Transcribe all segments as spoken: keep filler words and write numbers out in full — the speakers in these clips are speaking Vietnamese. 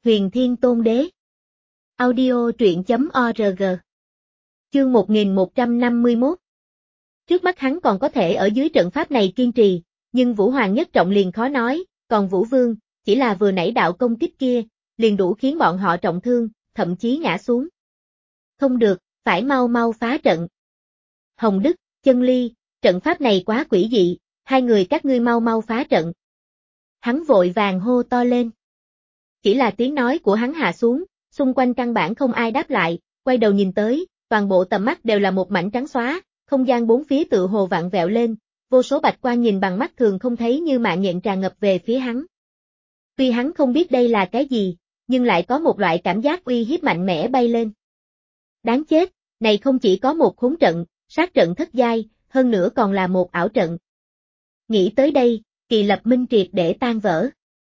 Huyền Thiên Tôn Đế. Audio truyện chấm org. Chương một nghìn một trăm năm mươi mốt. Trước mắt hắn còn có thể ở dưới trận pháp này kiên trì, nhưng Vũ Hoàng nhất trọng liền khó nói, còn Vũ Vương, chỉ là vừa nãy đạo công kích kia, liền đủ khiến bọn họ trọng thương, thậm chí ngã xuống. Không được, phải mau mau phá trận. Hồng Đức, Chân Ly, trận pháp này quá quỷ dị, hai người các ngươi mau mau phá trận. Hắn vội vàng hô to lên. Chỉ là tiếng nói của hắn hạ xuống, xung quanh căn bản không ai đáp lại, quay đầu nhìn tới, toàn bộ tầm mắt đều là một mảnh trắng xóa, không gian bốn phía tự hồ vặn vẹo lên, vô số bạch quang nhìn bằng mắt thường không thấy như mạng nhện tràn ngập về phía hắn. Tuy hắn không biết đây là cái gì, nhưng lại có một loại cảm giác uy hiếp mạnh mẽ bay lên. Đáng chết, này không chỉ có một khốn trận, sát trận thất giai, hơn nữa còn là một ảo trận. Nghĩ tới đây, Kỳ Lập Minh triệt để tan vỡ.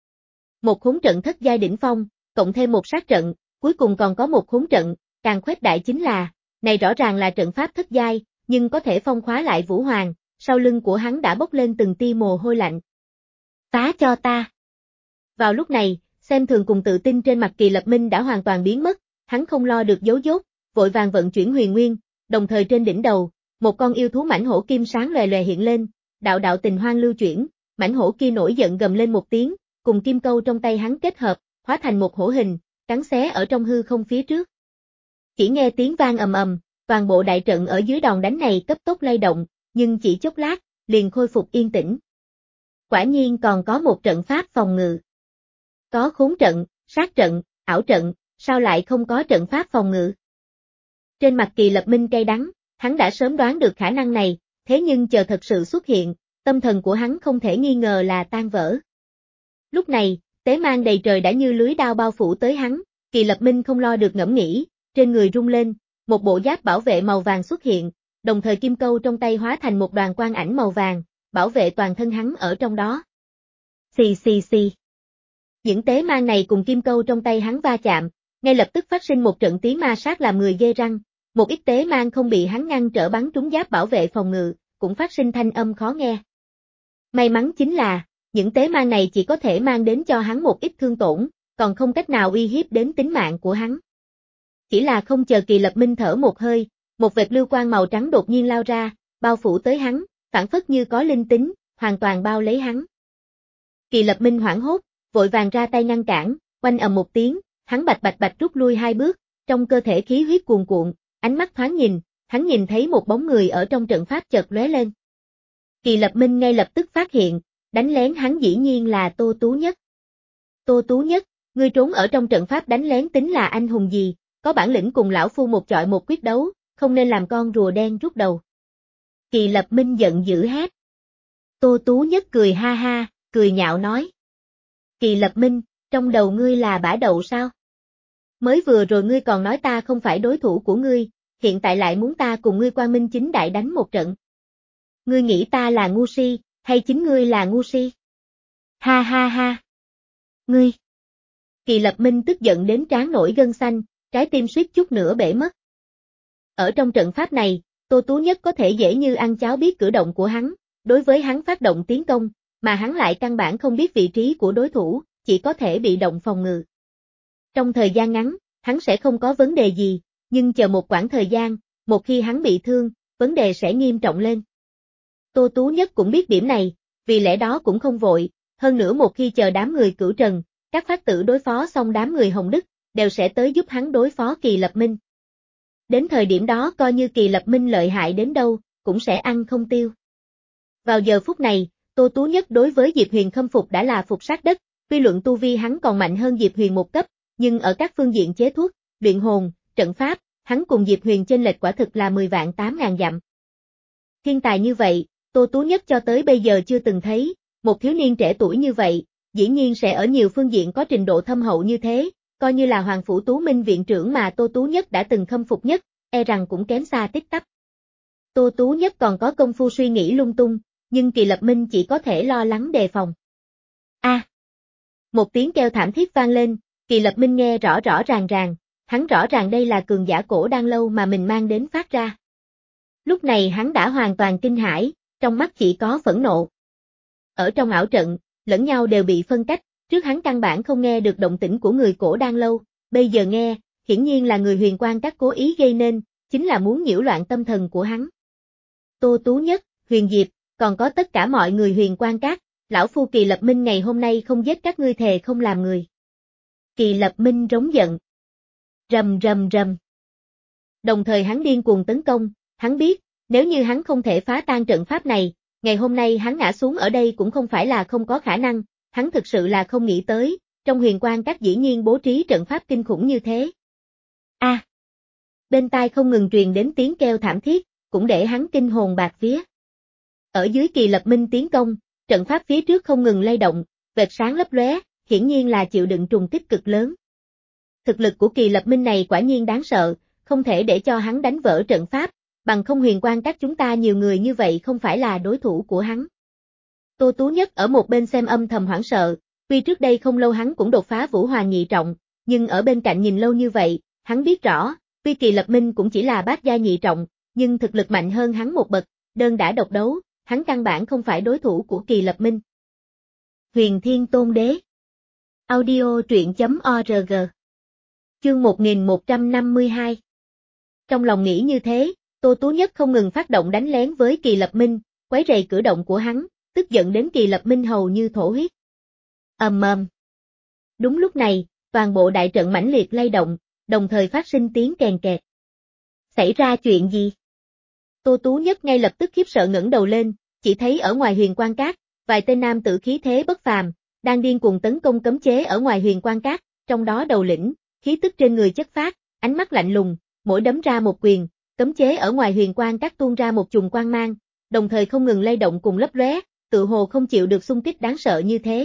Một khốn trận thất giai đỉnh phong, cộng thêm một sát trận, cuối cùng còn có một khốn trận, càng khuếch đại chính là, này rõ ràng là trận pháp thất giai, nhưng có thể phong khóa lại Vũ Hoàng, sau lưng của hắn đã bốc lên từng tia mồ hôi lạnh. Phá cho ta! Vào lúc này, xem thường cùng tự tin trên mặt Kỳ Lập Minh đã hoàn toàn biến mất, hắn không lo được giấu dốt, vội vàng vận chuyển huyền nguyên, đồng thời trên đỉnh đầu, một con yêu thú mãnh hổ kim sáng lòe lòe hiện lên, đạo đạo tình hoang lưu chuyển, mãnh hổ kia nổi giận gầm lên một tiếng, cùng kim câu trong tay hắn kết hợp, hóa thành một hổ hình, cắn xé ở trong hư không phía trước. Chỉ nghe tiếng vang ầm ầm, toàn bộ đại trận ở dưới đòn đánh này cấp tốc lay động, nhưng chỉ chốc lát, liền khôi phục yên tĩnh. Quả nhiên còn có một trận pháp phòng ngự. Có khốn trận, sát trận, ảo trận, sao lại không có trận pháp phòng ngự? Trên mặt Kỳ Lập Minh cay đắng, hắn đã sớm đoán được khả năng này, thế nhưng chờ thật sự xuất hiện, tâm thần của hắn không thể nghi ngờ là tan vỡ. Lúc này, tế mang đầy trời đã như lưới đao bao phủ tới hắn, Kỳ Lập Minh không lo được ngẫm nghĩ, trên người rung lên, một bộ giáp bảo vệ màu vàng xuất hiện, đồng thời kim câu trong tay hóa thành một đoàn quang ảnh màu vàng, bảo vệ toàn thân hắn ở trong đó. Xì xì xì. Những tế mang này cùng kim câu trong tay hắn va chạm, ngay lập tức phát sinh một trận tiếng ma sát làm người ghê răng, một ít tế mang không bị hắn ngăn trở bắn trúng giáp bảo vệ phòng ngự, cũng phát sinh thanh âm khó nghe. May mắn chính là, những tế mang này chỉ có thể mang đến cho hắn một ít thương tổn, còn không cách nào uy hiếp đến tính mạng của hắn. Chỉ là không chờ Kỳ Lập Minh thở một hơi, một vệt lưu quang màu trắng đột nhiên lao ra, bao phủ tới hắn, phảng phất như có linh tính, hoàn toàn bao lấy hắn. Kỳ Lập Minh hoảng hốt, vội vàng ra tay ngăn cản, oanh ầm một tiếng, hắn bạch bạch bạch rút lui hai bước, trong cơ thể khí huyết cuồn cuộn, ánh mắt thoáng nhìn, hắn nhìn thấy một bóng người ở trong trận pháp chợt lóe lên. Kỳ Lập Minh ngay lập tức phát hiện, đánh lén hắn dĩ nhiên là Tô Tú Nhất. Tô Tú Nhất, ngươi trốn ở trong trận pháp đánh lén tính là anh hùng gì, có bản lĩnh cùng lão phu một chọi một quyết đấu, không nên làm con rùa đen rút đầu. Kỳ Lập Minh giận dữ hét. Tô Tú Nhất cười ha ha, cười nhạo nói. Kỳ Lập Minh, trong đầu ngươi là bã đậu sao? Mới vừa rồi ngươi còn nói ta không phải đối thủ của ngươi, hiện tại lại muốn ta cùng ngươi quang minh chính đại đánh một trận. Ngươi nghĩ ta là ngu si, hay chính ngươi là ngu si? Ha ha ha. Ngươi. Kỳ Lập Minh tức giận đến trán nổi gân xanh, trái tim suýt chút nữa bể mất. Ở trong trận pháp này, Tô Tú Nhất có thể dễ như ăn cháo biết cử động của hắn, đối với hắn phát động tiến công, mà hắn lại căn bản không biết vị trí của đối thủ, chỉ có thể bị động phòng ngự. Trong thời gian ngắn, hắn sẽ không có vấn đề gì, nhưng chờ một quãng thời gian, một khi hắn bị thương, vấn đề sẽ nghiêm trọng lên. Tô Tú Nhất cũng biết điểm này, vì lẽ đó cũng không vội, hơn nữa một khi chờ đám người Cửu Trần, các phát tử đối phó xong đám người Hồng Đức, đều sẽ tới giúp hắn đối phó Kỳ Lập Minh. Đến thời điểm đó coi như Kỳ Lập Minh lợi hại đến đâu, cũng sẽ ăn không tiêu. Vào giờ phút này, Tô Tú Nhất đối với Diệp Huyền khâm phục đã là phục sát đất, tuy luận tu vi hắn còn mạnh hơn Diệp Huyền một cấp, nhưng ở các phương diện chế thuốc, luyện hồn, trận pháp, hắn cùng Diệp Huyền chênh lệch quả thực là mười vạn tám ngàn dặm. Thiên tài như vậy, Tô Tú Nhất cho tới bây giờ chưa từng thấy, một thiếu niên trẻ tuổi như vậy, dĩ nhiên sẽ ở nhiều phương diện có trình độ thâm hậu như thế, coi như là Hoàng Phủ Tú Minh viện trưởng mà Tô Tú Nhất đã từng khâm phục nhất, e rằng cũng kém xa tích tắp. Tô Tú Nhất còn có công phu suy nghĩ lung tung, nhưng Kỳ Lập Minh chỉ có thể lo lắng đề phòng. A! À, một tiếng kêu thảm thiết vang lên, Kỳ Lập Minh nghe rõ rõ ràng ràng, hắn rõ ràng đây là cường giả cổ đan lâu mà mình mang đến phát ra. Lúc này hắn đã hoàn toàn kinh hãi, trong mắt chỉ có phẫn nộ. Ở trong ảo trận, lẫn nhau đều bị phân cách, Trước hắn căn bản không nghe được động tĩnh của người cổ đan lâu, bây giờ nghe, hiển nhiên là người Huyền Quan Các cố ý gây nên, chính là muốn nhiễu loạn tâm thần của hắn. Tô Tú Nhất, Huyền Diệp, còn có tất cả mọi người Huyền Quan Các, lão phu Kỳ Lập Minh ngày hôm nay không giết các ngươi thề không làm người. Kỳ Lập Minh rống giận. Rầm rầm rầm. Đồng thời hắn điên cuồng tấn công, hắn biết, nếu như hắn không thể phá tan trận pháp này, ngày hôm nay hắn ngã xuống ở đây cũng không phải là không có khả năng, hắn thực sự là không nghĩ tới, trong Huyền Quan Các dĩ nhiên bố trí trận pháp kinh khủng như thế. A. À, bên tai không ngừng truyền đến tiếng kêu thảm thiết, cũng để hắn kinh hồn bạc vía. Ở dưới Kỳ Lập Minh tiến công, trận pháp phía trước không ngừng lay động, vệt sáng lấp lóe, hiển nhiên là chịu đựng trùng kích cực lớn. Thực lực của Kỳ Lập Minh này quả nhiên đáng sợ, không thể để cho hắn đánh vỡ trận pháp, bằng không Huyền Quan Các chúng ta nhiều người như vậy không phải là đối thủ của hắn. Tô Tú Nhất ở một bên xem âm thầm hoảng sợ, tuy trước đây không lâu hắn cũng đột phá Vũ Hoàng nhị trọng, nhưng ở bên cạnh nhìn lâu như vậy, hắn biết rõ, tuy Kỳ Lập Minh cũng chỉ là bát gia nhị trọng, nhưng thực lực mạnh hơn hắn một bậc, đơn đã độc đấu, hắn căn bản không phải đối thủ của Kỳ Lập Minh. Huyền Thiên Tôn Đế. Audio truyện chấm org. Chương một nghìn một trăm năm mươi hai. Trong lòng nghĩ như thế, Tô Tú Nhất không ngừng phát động đánh lén với Kỳ Lập Minh, quấy rầy cử động của hắn, tức giận đến Kỳ Lập Minh hầu như thổ huyết. Ầm ầm. Đúng lúc này, toàn bộ đại trận mãnh liệt lay động, đồng thời phát sinh tiếng kèn kẹt. Xảy ra chuyện gì? Tô Tú Nhất ngay lập tức khiếp sợ ngẩng đầu lên, chỉ thấy ở ngoài Huyền Quan Các, vài tên nam tử khí thế bất phàm, đang điên cuồng tấn công cấm chế ở ngoài Huyền Quan Các, trong đó đầu lĩnh, khí tức trên người chất phát, ánh mắt lạnh lùng, mỗi đấm ra một quyền, cấm chế ở ngoài Huyền Quan Các tuôn ra một chùm quang mang, đồng thời không ngừng lay động cùng lấp lóe, tự hồ không chịu được xung kích đáng sợ như thế.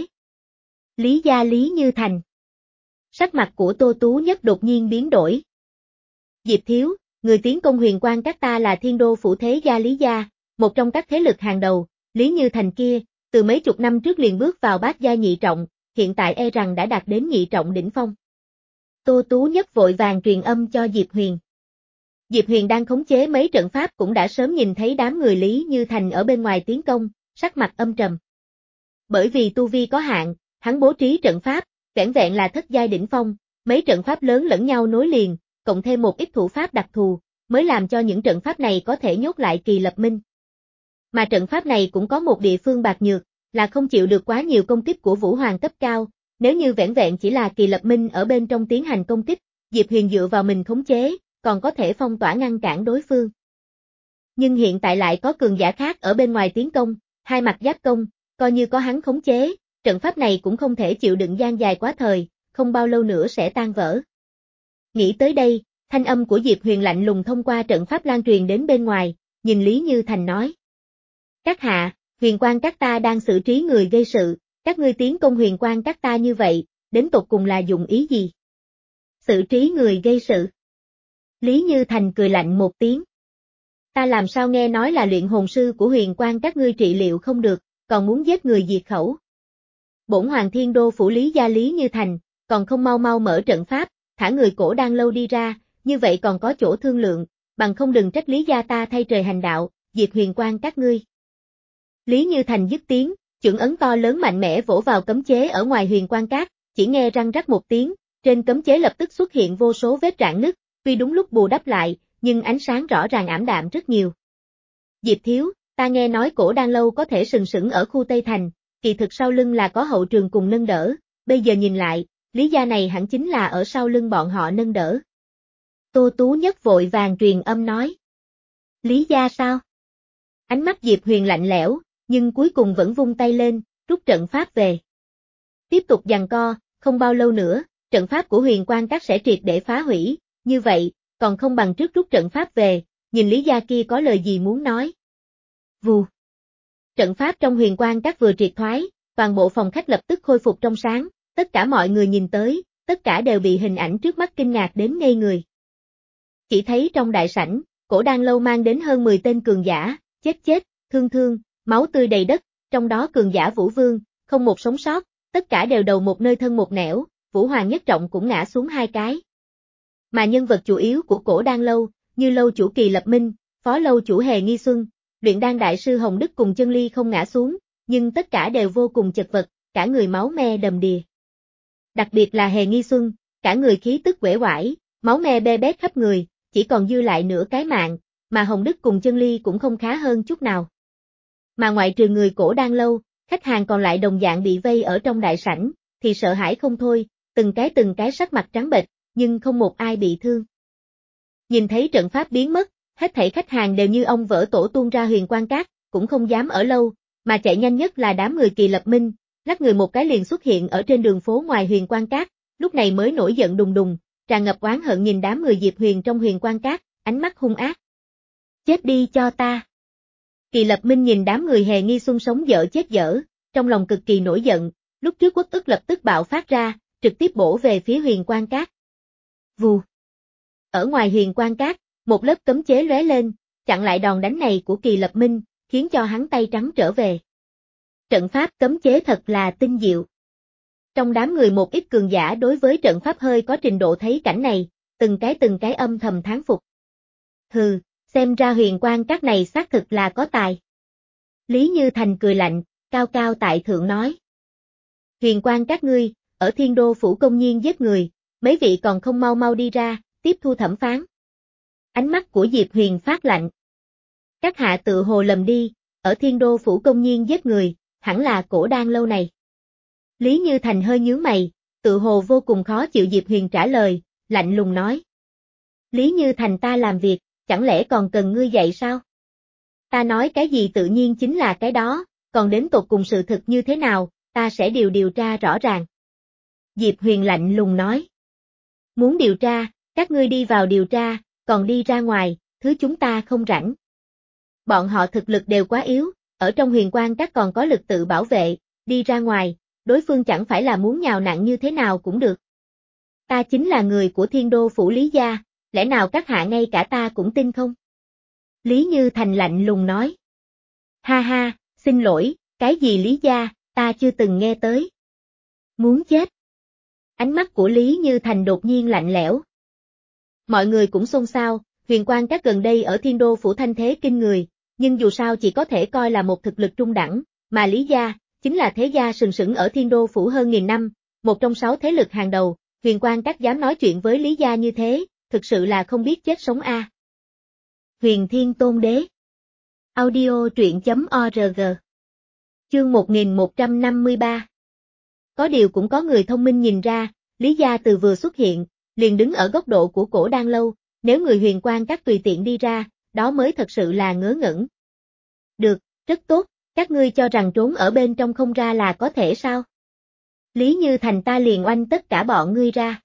Lý gia Lý Như Thành. Sắc mặt của Tô Tú Nhất đột nhiên biến đổi. Diệp Thiếu, người tiến công Huyền Quan Các ta là Thiên Đô Phủ Thế gia Lý gia, một trong các thế lực hàng đầu, Lý Như Thành kia, từ mấy chục năm trước liền bước vào bát gia nhị trọng, hiện tại e rằng đã đạt đến nhị trọng đỉnh phong. Tô Tú Nhất vội vàng truyền âm cho Diệp Huyền. Diệp Huyền đang khống chế mấy trận pháp cũng đã sớm nhìn thấy đám người Lý Như Thành ở bên ngoài tiến công, sắc mặt âm trầm. Bởi vì tu vi có hạn, hắn bố trí trận pháp, vẻn vẹn là thất giai đỉnh phong, mấy trận pháp lớn lẫn nhau nối liền, cộng thêm một ít thủ pháp đặc thù, mới làm cho những trận pháp này có thể nhốt lại Kỳ Lập Minh. Mà trận pháp này cũng có một địa phương bạc nhược, là không chịu được quá nhiều công kích của Vũ Hoàng cấp cao, nếu như vẻn vẹn chỉ là Kỳ Lập Minh ở bên trong tiến hành công kích, Diệp Huyền dựa vào mình khống chế, còn có thể phong tỏa ngăn cản đối phương. Nhưng hiện tại lại có cường giả khác ở bên ngoài tiến công, hai mặt giáp công, coi như có hắn khống chế, trận pháp này cũng không thể chịu đựng gian dài quá thời, không bao lâu nữa sẽ tan vỡ. Nghĩ tới đây, thanh âm của Diệp Huyền lạnh lùng thông qua trận pháp lan truyền đến bên ngoài, nhìn Lý Như Thành nói. Các hạ, Huyền Quan Các ta đang xử trí người gây sự, các ngươi tiến công Huyền Quan Các ta như vậy, đến tột cùng là dùng ý gì? Xử trí người gây sự. Lý Như Thành cười lạnh một tiếng. Ta làm sao nghe nói là luyện hồn sư của Huyền Quan Các ngươi trị liệu không được, còn muốn giết người diệt khẩu. Bổn Hoàng Thiên Đô Phủ Lý gia Lý Như Thành, còn không mau mau mở trận pháp, thả người cổ đang lâu đi ra, như vậy còn có chỗ thương lượng, bằng không đừng trách Lý gia ta thay trời hành đạo, diệt Huyền Quan Các ngươi. Lý Như Thành dứt tiếng, chưởng ấn to lớn mạnh mẽ vỗ vào cấm chế ở ngoài Huyền Quan Các, chỉ nghe răng rắc một tiếng, trên cấm chế lập tức xuất hiện vô số vết rạn nứt, tuy đúng lúc bù đắp lại, nhưng ánh sáng rõ ràng ảm đạm rất nhiều. Diệp Thiếu, ta nghe nói cổ đan lâu có thể sừng sững ở khu Tây Thành, kỳ thực sau lưng là có hậu trường cùng nâng đỡ, bây giờ nhìn lại, Lý gia này hẳn chính là ở sau lưng bọn họ nâng đỡ. Tô Tú Nhất vội vàng truyền âm nói. Lý gia sao? Ánh mắt Diệp Huyền lạnh lẽo, nhưng cuối cùng vẫn vung tay lên, rút trận pháp về. Tiếp tục giằng co, không bao lâu nữa, trận pháp của Huyền Quan Các sẽ triệt để phá hủy, như vậy, còn không bằng trước rút trận pháp về, nhìn Lý gia kia có lời gì muốn nói. Vù. Trận pháp trong Huyền Quan Các vừa triệt thoái, toàn bộ phòng khách lập tức khôi phục trong sáng, tất cả mọi người nhìn tới, tất cả đều bị hình ảnh trước mắt kinh ngạc đến ngây người. Chỉ thấy trong đại sảnh, cổ đan lâu mang đến hơn mười tên cường giả, chết chết, thương thương, máu tươi đầy đất, trong đó cường giả Vũ Vương, không một sống sót, tất cả đều đầu một nơi thân một nẻo, Vũ Hoàng nhất trọng cũng ngã xuống hai cái. Mà nhân vật chủ yếu của cổ đan lâu, như lâu chủ Kỳ Lập Minh, phó lâu chủ Hề Nghi Xuân, luyện đan đại sư Hồng Đức cùng Chân Ly không ngã xuống, nhưng tất cả đều vô cùng chật vật, cả người máu me đầm đìa. Đặc biệt là Hề Nghi Xuân, cả người khí tức uể oải, máu me be bét khắp người, chỉ còn dư lại nửa cái mạng, mà Hồng Đức cùng Chân Ly cũng không khá hơn chút nào. Mà ngoại trừ người Cổ Đan lâu, khách hàng còn lại đồng dạng bị vây ở trong đại sảnh, thì sợ hãi không thôi, từng cái từng cái sắc mặt trắng bệch, nhưng không một ai bị thương. Nhìn thấy trận pháp biến mất, hết thảy khách hàng đều như ong vỡ tổ tuôn ra Huyền Quang Các, cũng không dám ở lâu, mà chạy nhanh nhất là đám người Kỳ Lập Minh, lắc người một cái liền xuất hiện ở trên đường phố ngoài Huyền Quang Các, lúc này mới nổi giận đùng đùng, tràn ngập oán hận nhìn đám người Diệp Huyền trong Huyền Quang Các, ánh mắt hung ác. Chết đi cho ta. Kỳ Lập Minh nhìn đám người Hề Nghi Xuân sống dở chết dở, trong lòng cực kỳ nổi giận, lúc trước uất ức lập tức bạo phát ra, trực tiếp bổ về phía Huyền Quang Các. Vù. Ở ngoài Huyền Quang Các, một lớp cấm chế lóe lên, chặn lại đòn đánh này của Kỳ Lập Minh, khiến cho hắn tay trắng trở về. Trận pháp cấm chế thật là tinh diệu. Trong đám người một ít cường giả đối với trận pháp hơi có trình độ thấy cảnh này, từng cái từng cái âm thầm thán phục. Hừ, xem ra Huyền Quang Các này xác thực là có tài. Lý Như Thành cười lạnh, cao cao tại thượng nói. Huyền Quang Các ngươi, ở Thiên Đô Phủ công nhiên giết người, mấy vị còn không mau mau đi ra, tiếp thu thẩm phán. Ánh mắt của Diệp Huyền phát lạnh. Các hạ tự hồ lầm đi, ở Thiên Đô Phủ công nhiên giết người, hẳn là Cổ Đan lâu này. Lý Như Thành hơi nhướng mày, tự hồ vô cùng khó chịu. Diệp Huyền trả lời, lạnh lùng nói. Lý Như Thành ta làm việc, chẳng lẽ còn cần ngươi dạy sao? Ta nói cái gì tự nhiên chính là cái đó, còn đến tột cùng sự thực như thế nào, ta sẽ điều điều tra rõ ràng. Diệp Huyền lạnh lùng nói. Muốn điều tra, các ngươi đi vào điều tra, còn đi ra ngoài, thứ chúng ta không rảnh. Bọn họ thực lực đều quá yếu, ở trong Huyền Quang Các còn có lực tự bảo vệ, đi ra ngoài, đối phương chẳng phải là muốn nhào nặn như thế nào cũng được. Ta chính là người của Thiên Đô Phủ Lý gia, lẽ nào các hạ ngay cả ta cũng tin không? Lý Như Thành lạnh lùng nói. Ha ha, xin lỗi, cái gì Lý gia, ta chưa từng nghe tới. Muốn chết. Ánh mắt của Lý Như Thành đột nhiên lạnh lẽo. Mọi người cũng xôn xao, Huyền Quang Các gần đây ở Thiên Đô Phủ thanh thế kinh người, nhưng dù sao chỉ có thể coi là một thực lực trung đẳng, mà Lý gia, chính là thế gia sừng sững ở Thiên Đô Phủ hơn nghìn năm, một trong sáu thế lực hàng đầu, Huyền Quang Các dám nói chuyện với Lý gia như thế, thực sự là không biết chết sống a. À. Huyền Thiên Tôn Đế. Audio truyện chấm org. Chương một nghìn một trăm năm mươi ba. Có điều cũng có người thông minh nhìn ra, Lý gia từ vừa xuất hiện, liền đứng ở góc độ của Cổ Đan lâu, nếu người Huyền Quang Các tùy tiện đi ra, đó mới thật sự là ngớ ngẩn. Được, rất tốt, các ngươi cho rằng trốn ở bên trong không ra là có thể sao? Lý Như Thành ta liền oanh tất cả bọn ngươi ra.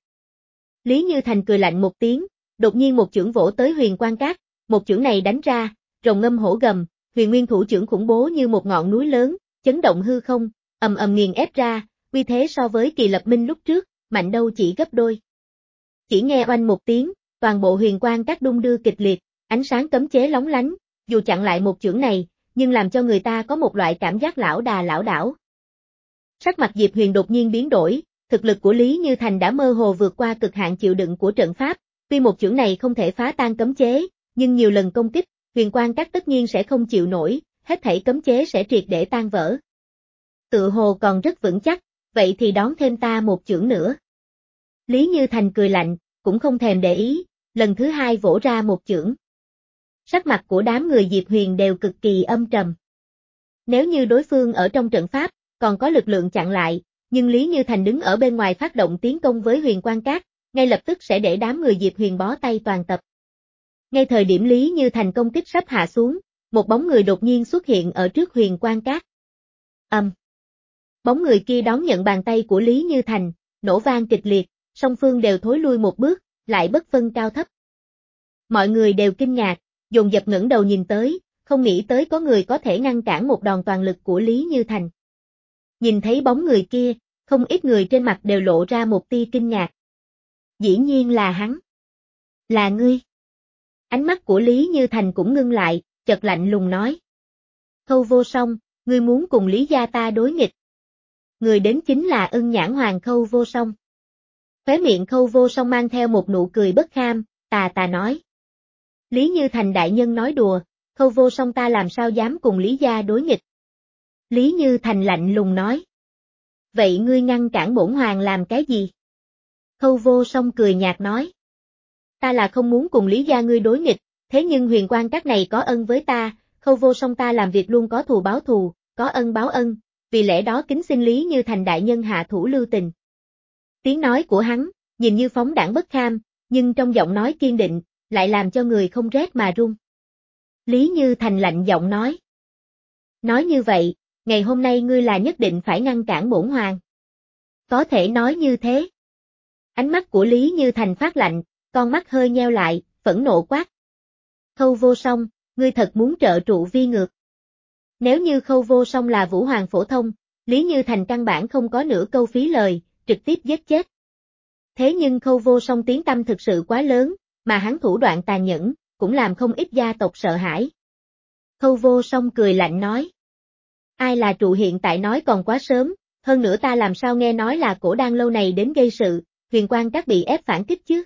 Lý Như Thành cười lạnh một tiếng, đột nhiên một chưởng vỗ tới Huyền Quang Các, một chưởng này đánh ra, rồng ngâm hổ gầm, huyền nguyên thủ chưởng khủng bố như một ngọn núi lớn, chấn động hư không, ầm ầm nghiền ép ra, uy thế so với Kỳ Lập Minh lúc trước, mạnh đâu chỉ gấp đôi. Chỉ nghe oanh một tiếng, toàn bộ Huyền Quang Các đung đưa kịch liệt, ánh sáng cấm chế lóng lánh, dù chặn lại một chưởng này, nhưng làm cho người ta có một loại cảm giác lão đà lão đảo. Sắc mặt Diệp Huyền đột nhiên biến đổi, thực lực của Lý Như Thành đã mơ hồ vượt qua cực hạn chịu đựng của trận pháp, tuy một chưởng này không thể phá tan cấm chế, nhưng nhiều lần công kích, Huyền Quang Các tất nhiên sẽ không chịu nổi, hết thảy cấm chế sẽ triệt để tan vỡ. Tự hồ còn rất vững chắc, vậy thì đón thêm ta một chưởng nữa. Lý Như Thành cười lạnh, cũng không thèm để ý, lần thứ hai vỗ ra một chưởng. Sắc mặt của đám người Diệp Huyền đều cực kỳ âm trầm. Nếu như đối phương ở trong trận pháp, còn có lực lượng chặn lại, nhưng Lý Như Thành đứng ở bên ngoài phát động tiến công với Huyền Quang Các, ngay lập tức sẽ để đám người Diệp Huyền bó tay toàn tập. Ngay thời điểm Lý Như Thành công kích sắp hạ xuống, một bóng người đột nhiên xuất hiện ở trước Huyền Quang Các. Ầm. Um. Bóng người kia đón nhận bàn tay của Lý Như Thành, nổ vang kịch liệt, song phương đều thối lui một bước, lại bất phân cao thấp. Mọi người đều kinh ngạc, dồn dập ngẩng đầu nhìn tới, không nghĩ tới có người có thể ngăn cản một đòn toàn lực của Lý Như Thành. Nhìn thấy bóng người kia, không ít người trên mặt đều lộ ra một tia kinh ngạc. Dĩ nhiên là hắn. Là ngươi. Ánh mắt của Lý Như Thành cũng ngưng lại, chợt lạnh lùng nói. Khâu Vô Song, ngươi muốn cùng Lý gia ta đối nghịch. Người đến chính là Ưng Nhãn Hoàng Khâu Vô Song. Khóe miệng Khâu Vô Song mang theo một nụ cười bất kham, tà tà nói. Lý Như Thành đại nhân nói đùa, Khâu Vô Song ta làm sao dám cùng Lý gia đối nghịch. Lý Như Thành lạnh lùng nói. Vậy ngươi ngăn cản bổn hoàng làm cái gì? Khâu Vô Song cười nhạt nói. Ta là không muốn cùng Lý gia ngươi đối nghịch, thế nhưng huyền quan các này có ân với ta, Khâu Vô Song ta làm việc luôn có thù báo thù, có ân báo ân, vì lẽ đó kính xin Lý Như Thành đại nhân hạ thủ lưu tình. Tiếng nói của hắn, nhìn như phóng đãng bất kham, nhưng trong giọng nói kiên định, lại làm cho người không rét mà run. Lý Như Thành lạnh giọng nói. Nói như vậy, ngày hôm nay ngươi là nhất định phải ngăn cản bổn hoàng. Có thể nói như thế. Ánh mắt của Lý Như Thành phát lạnh, con mắt hơi nheo lại, phẫn nộ quát. Khâu Vô Song, ngươi thật muốn trợ trụ vi ngược. Nếu như Khâu Vô Song là vũ hoàng phổ thông, Lý Như Thành căn bản không có nửa câu phí lời, trực tiếp giết chết. Thế nhưng Khâu Vô Song tiếng tăm thực sự quá lớn, mà hắn thủ đoạn tàn nhẫn, cũng làm không ít gia tộc sợ hãi. Khâu Vô Song cười lạnh nói. Ai là trụ hiện tại nói còn quá sớm, hơn nữa ta làm sao nghe nói là cổ đan lâu này đến gây sự, huyền quan các bị ép phản kích chứ.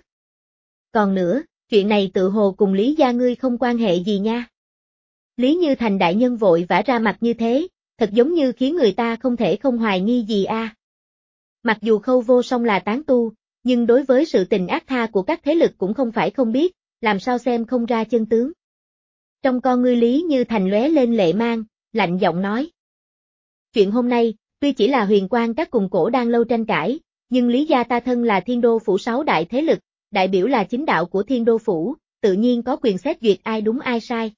Còn nữa, chuyện này tự hồ cùng Lý gia ngươi không quan hệ gì nha. Lý Như Thành đại nhân vội vã ra mặt như thế, thật giống như khiến người ta không thể không hoài nghi gì a. À. Mặc dù Khâu Vô Song là tán tu, nhưng đối với sự tình ác tha của các thế lực cũng không phải không biết, làm sao xem không ra chân tướng. Trong con ngươi Lý Như Thành lóe lên lệ mang, lạnh giọng nói. Chuyện hôm nay, tuy chỉ là huyền quan các cùng cổ đang lâu tranh cãi, nhưng Lý gia ta thân là Thiên Đô Phủ sáu đại thế lực, đại biểu là chính đạo của Thiên Đô Phủ, tự nhiên có quyền xét duyệt ai đúng ai sai.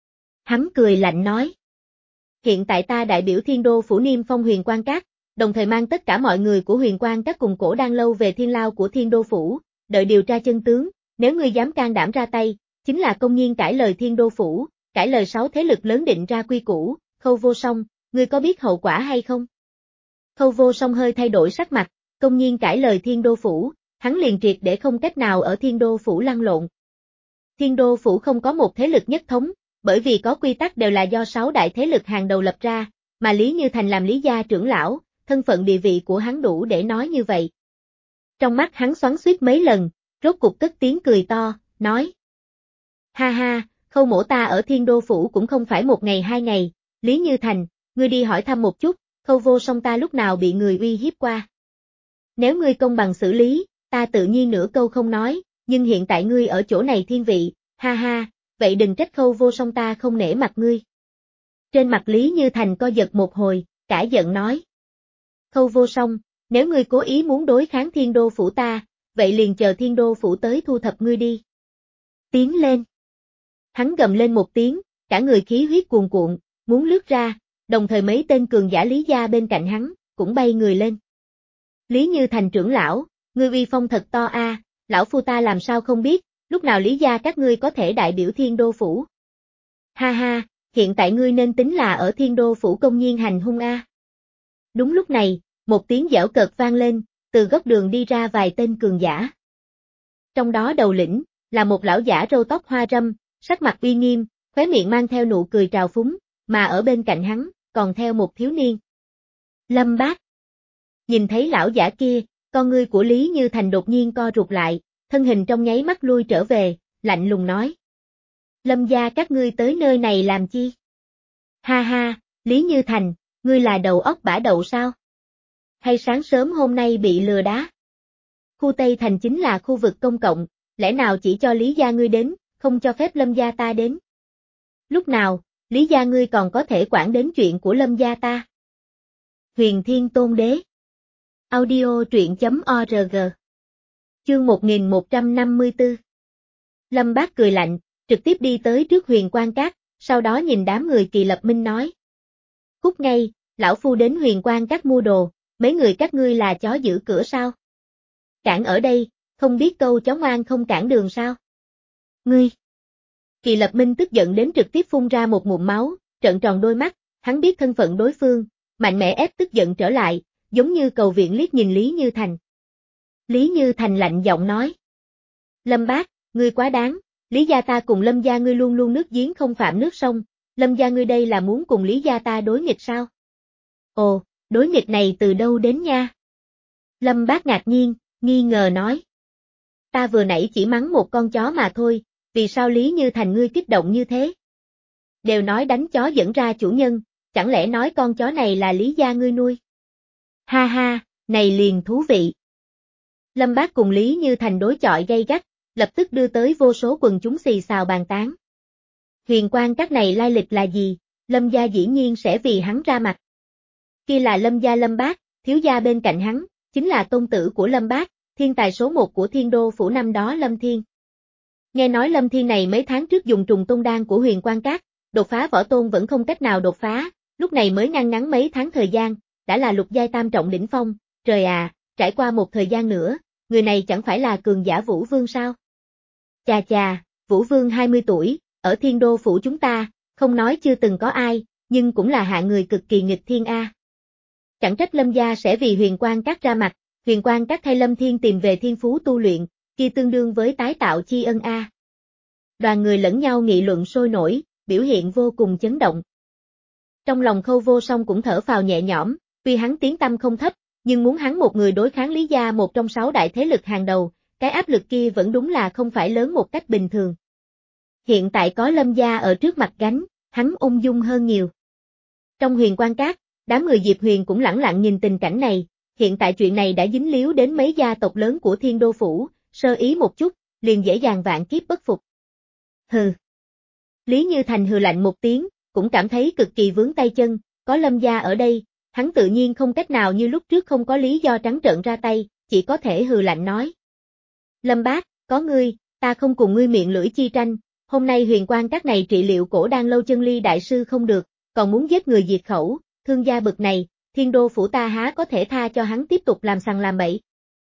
Hắn cười lạnh nói. Hiện tại ta đại biểu Thiên Đô Phủ niêm phong huyền quan các, đồng thời mang tất cả mọi người của huyền quan các cùng cổ đang lâu về thiên lao của Thiên Đô Phủ, đợi điều tra chân tướng, nếu ngươi dám can đảm ra tay, chính là công nhiên cãi lời Thiên Đô Phủ, cãi lời sáu thế lực lớn định ra quy củ. Khâu Vô Song, ngươi có biết hậu quả hay không? Khâu Vô Song hơi thay đổi sắc mặt, công nhiên cãi lời Thiên Đô Phủ, hắn liền triệt để không cách nào ở Thiên Đô Phủ lăn lộn. Thiên Đô Phủ không có một thế lực nhất thống, bởi vì có quy tắc đều là do sáu đại thế lực hàng đầu lập ra, mà Lý Như Thành làm Lý gia trưởng lão, thân phận địa vị của hắn đủ để nói như vậy. Trong mắt hắn xoắn xuýt mấy lần, rốt cục cất tiếng cười to, nói. Ha ha, Khâu mỗ ta ở Thiên Đô Phủ cũng không phải một ngày hai ngày, Lý Như Thành, ngươi đi hỏi thăm một chút, Khâu Vô Song ta lúc nào bị người uy hiếp qua. Nếu ngươi công bằng xử lý, ta tự nhiên nửa câu không nói, nhưng hiện tại ngươi ở chỗ này thiên vị, ha ha, vậy đừng trách Khâu Vô Song ta không nể mặt ngươi. Trên mặt Lý Như Thành co giật một hồi, cả giận nói. Khâu Vô Song, nếu ngươi cố ý muốn đối kháng Thiên Đô Phủ ta, vậy liền chờ Thiên Đô Phủ tới thu thập ngươi đi. Tiến lên. Hắn gầm lên một tiếng, cả người khí huyết cuồn cuộn, muốn lướt ra, đồng thời mấy tên cường giả Lý gia bên cạnh hắn, cũng bay người lên. Lý Như Thành trưởng lão, ngươi uy phong thật to a, à, lão phu ta làm sao không biết, lúc nào Lý gia các ngươi có thể đại biểu Thiên Đô Phủ. Ha ha, hiện tại ngươi nên tính là ở Thiên Đô Phủ công nhiên hành hung a. À. Đúng lúc này, một tiếng giễu cợt vang lên, từ góc đường đi ra vài tên cường giả. Trong đó đầu lĩnh, là một lão giả râu tóc hoa râm, sắc mặt uy nghiêm, khóe miệng mang theo nụ cười trào phúng, mà ở bên cạnh hắn, còn theo một thiếu niên. Lâm Bác. Nhìn thấy lão giả kia, con ngươi của Lý Như Thành đột nhiên co rụt lại, thân hình trong nháy mắt lui trở về, lạnh lùng nói. Lâm gia các ngươi tới nơi này làm chi? Ha ha, Lý Như Thành, ngươi là đầu óc bã đậu sao? Hay sáng sớm hôm nay bị lừa đá? Khu Tây Thành chính là khu vực công cộng, lẽ nào chỉ cho Lý gia ngươi đến, không cho phép Lâm gia ta đến? Lúc nào, Lý gia ngươi còn có thể quản đến chuyện của Lâm gia ta? Huyền Thiên Tôn Đế. Audio truyện chấm org. Chương một nghìn một trăm năm mươi tư. Lâm Bác cười lạnh, trực tiếp đi tới trước Huyền Quan Các, sau đó nhìn đám người Kỳ Lập Minh nói. Cút ngay, lão phu đến Huyền Quan Các mua đồ, mấy người các ngươi là chó giữ cửa sao? Cản ở đây, không biết câu chó ngoan không cản đường sao? Ngươi! Kỳ Lập Minh tức giận đến trực tiếp phun ra một ngụm máu, trợn tròn đôi mắt, hắn biết thân phận đối phương, mạnh mẽ ép tức giận trở lại, giống như cầu viện liếc nhìn Lý Như Thành. Lý Như Thành lạnh giọng nói. Lâm Bác, ngươi quá đáng, Lý gia ta cùng Lâm gia ngươi luôn luôn nước giếng không phạm nước sông, Lâm gia ngươi đây là muốn cùng Lý gia ta đối nghịch sao? Ồ, đối nghịch này từ đâu đến nha? Lâm Bác ngạc nhiên, nghi ngờ nói. Ta vừa nãy chỉ mắng một con chó mà thôi, vì sao Lý Như Thành ngươi kích động như thế? Đều nói đánh chó dẫn ra chủ nhân, chẳng lẽ nói con chó này là Lý gia ngươi nuôi? Ha ha, này liền thú vị. Lâm Bác cùng Lý Như Thành đối chọi gay gắt, lập tức đưa tới vô số quần chúng xì xào bàn tán. Huyền Quang Các này lai lịch là gì, Lâm gia dĩ nhiên sẽ vì hắn ra mặt. Kia là Lâm gia Lâm Bác, thiếu gia bên cạnh hắn, chính là tôn tử của Lâm Bác, thiên tài số một của Thiên Đô phủ năm đó Lâm Thiên. Nghe nói Lâm Thiên này mấy tháng trước dùng trùng tôn đan của Huyền Quang Các, đột phá võ tôn vẫn không cách nào đột phá, lúc này mới ngăn ngắn mấy tháng thời gian, đã là lục giai tam trọng đỉnh phong, trời à, trải qua một thời gian nữa, người này chẳng phải là cường giả Vũ Vương sao? Chà chà, Vũ Vương hai mươi tuổi, ở Thiên Đô phủ chúng ta, không nói chưa từng có ai, nhưng cũng là hạ người cực kỳ nghịch thiên a. Chẳng trách Lâm gia sẽ vì Huyền Quang Các ra mặt, Huyền Quang Các thay Lâm Thiên tìm về thiên phú tu luyện, kia tương đương với tái tạo chi ân a. Đoàn người lẫn nhau nghị luận sôi nổi, biểu hiện vô cùng chấn động. Trong lòng Khâu Vô Song cũng thở phào nhẹ nhõm, tuy hắn tiếng tăm không thấp, nhưng muốn hắn một người đối kháng Lý gia một trong sáu đại thế lực hàng đầu, cái áp lực kia vẫn đúng là không phải lớn một cách bình thường. Hiện tại có Lâm gia ở trước mặt gánh, hắn ung dung hơn nhiều. Trong Huyền Quang Các, đám người Diệp Huyền cũng lẳng lặng nhìn tình cảnh này, hiện tại chuyện này đã dính líu đến mấy gia tộc lớn của Thiên Đô phủ, sơ ý một chút, liền dễ dàng vạn kiếp bất phục. Hừ. Lý Như Thành hừ lạnh một tiếng, cũng cảm thấy cực kỳ vướng tay chân, có Lâm gia ở đây, hắn tự nhiên không cách nào như lúc trước không có lý do trắng trợn ra tay, chỉ có thể hừ lạnh nói. Lâm Bác, có ngươi, ta không cùng ngươi miệng lưỡi chi tranh, hôm nay Huyền Quang Các này trị liệu cổ đan lâu chân ly đại sư không được, còn muốn giết người diệt khẩu, thương gia bực này, Thiên Đô phủ ta há có thể tha cho hắn tiếp tục làm sằng làm bậy.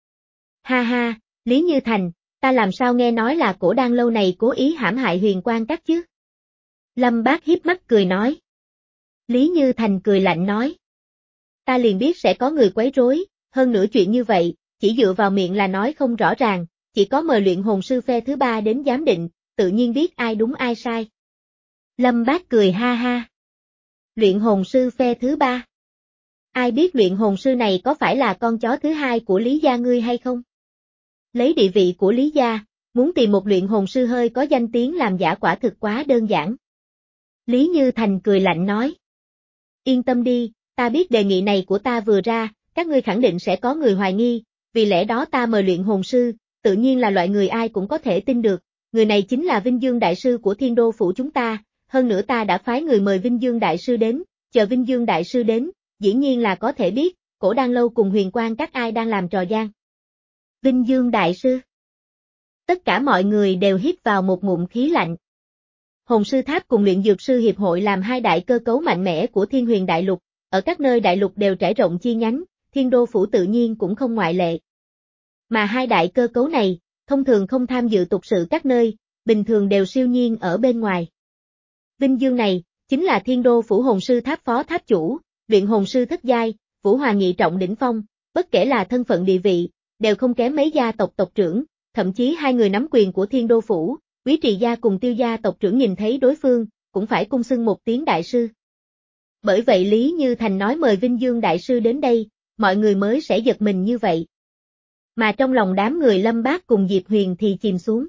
Ha ha, Lý Như Thành, ta làm sao nghe nói là cổ đan lâu này cố ý hãm hại Huyền Quang Các chứ? Lâm Bác hiếp mắt cười nói. Lý Như Thành cười lạnh nói. Ta liền biết sẽ có người quấy rối, hơn nữa chuyện như vậy, chỉ dựa vào miệng là nói không rõ ràng, chỉ có mời luyện hồn sư phe thứ ba đến giám định, tự nhiên biết ai đúng ai sai. Lâm Bác cười ha ha. Luyện hồn sư phe thứ ba. Ai biết luyện hồn sư này có phải là con chó thứ hai của Lý gia ngươi hay không? Lấy địa vị của Lý gia, muốn tìm một luyện hồn sư hơi có danh tiếng làm giả quả thực quá đơn giản. Lý Như Thành cười lạnh nói. Yên tâm đi, ta biết đề nghị này của ta vừa ra, các ngươi khẳng định sẽ có người hoài nghi, vì lẽ đó ta mời luyện hồn sư, tự nhiên là loại người ai cũng có thể tin được, người này chính là Vinh Dương Đại Sư của Thiên Đô phủ chúng ta, hơn nữa ta đã phái người mời Vinh Dương Đại Sư đến, chờ Vinh Dương Đại Sư đến, dĩ nhiên là có thể biết, cổ đan lâu cùng Huyền Quang Các ai đang làm trò gian. Vinh Dương Đại Sư. Tất cả mọi người đều hít vào một ngụm khí lạnh. Hồn sư tháp cùng luyện dược sư hiệp hội làm hai đại cơ cấu mạnh mẽ của Thiên Huyền Đại Lục, ở các nơi đại lục đều trải rộng chi nhánh, Thiên Đô phủ tự nhiên cũng không ngoại lệ. Mà hai đại cơ cấu này, thông thường không tham dự tục sự các nơi, bình thường đều siêu nhiên ở bên ngoài. Vinh Dương này, chính là Thiên Đô phủ hồn sư tháp phó tháp chủ, luyện hồn sư thất giai, Vũ Hoàng nhị trọng đỉnh phong, bất kể là thân phận địa vị, đều không kém mấy gia tộc tộc trưởng, thậm chí hai người nắm quyền của Thiên Đô phủ, Quý Trì gia cùng Tiêu gia tộc trưởng nhìn thấy đối phương, cũng phải cung xưng một tiếng đại sư. Bởi vậy Lý Như Thành nói mời Vinh Dương Đại Sư đến đây, mọi người mới sẽ giật mình như vậy. Mà trong lòng đám người Lâm Bác cùng Diệp Huyền thì chìm xuống.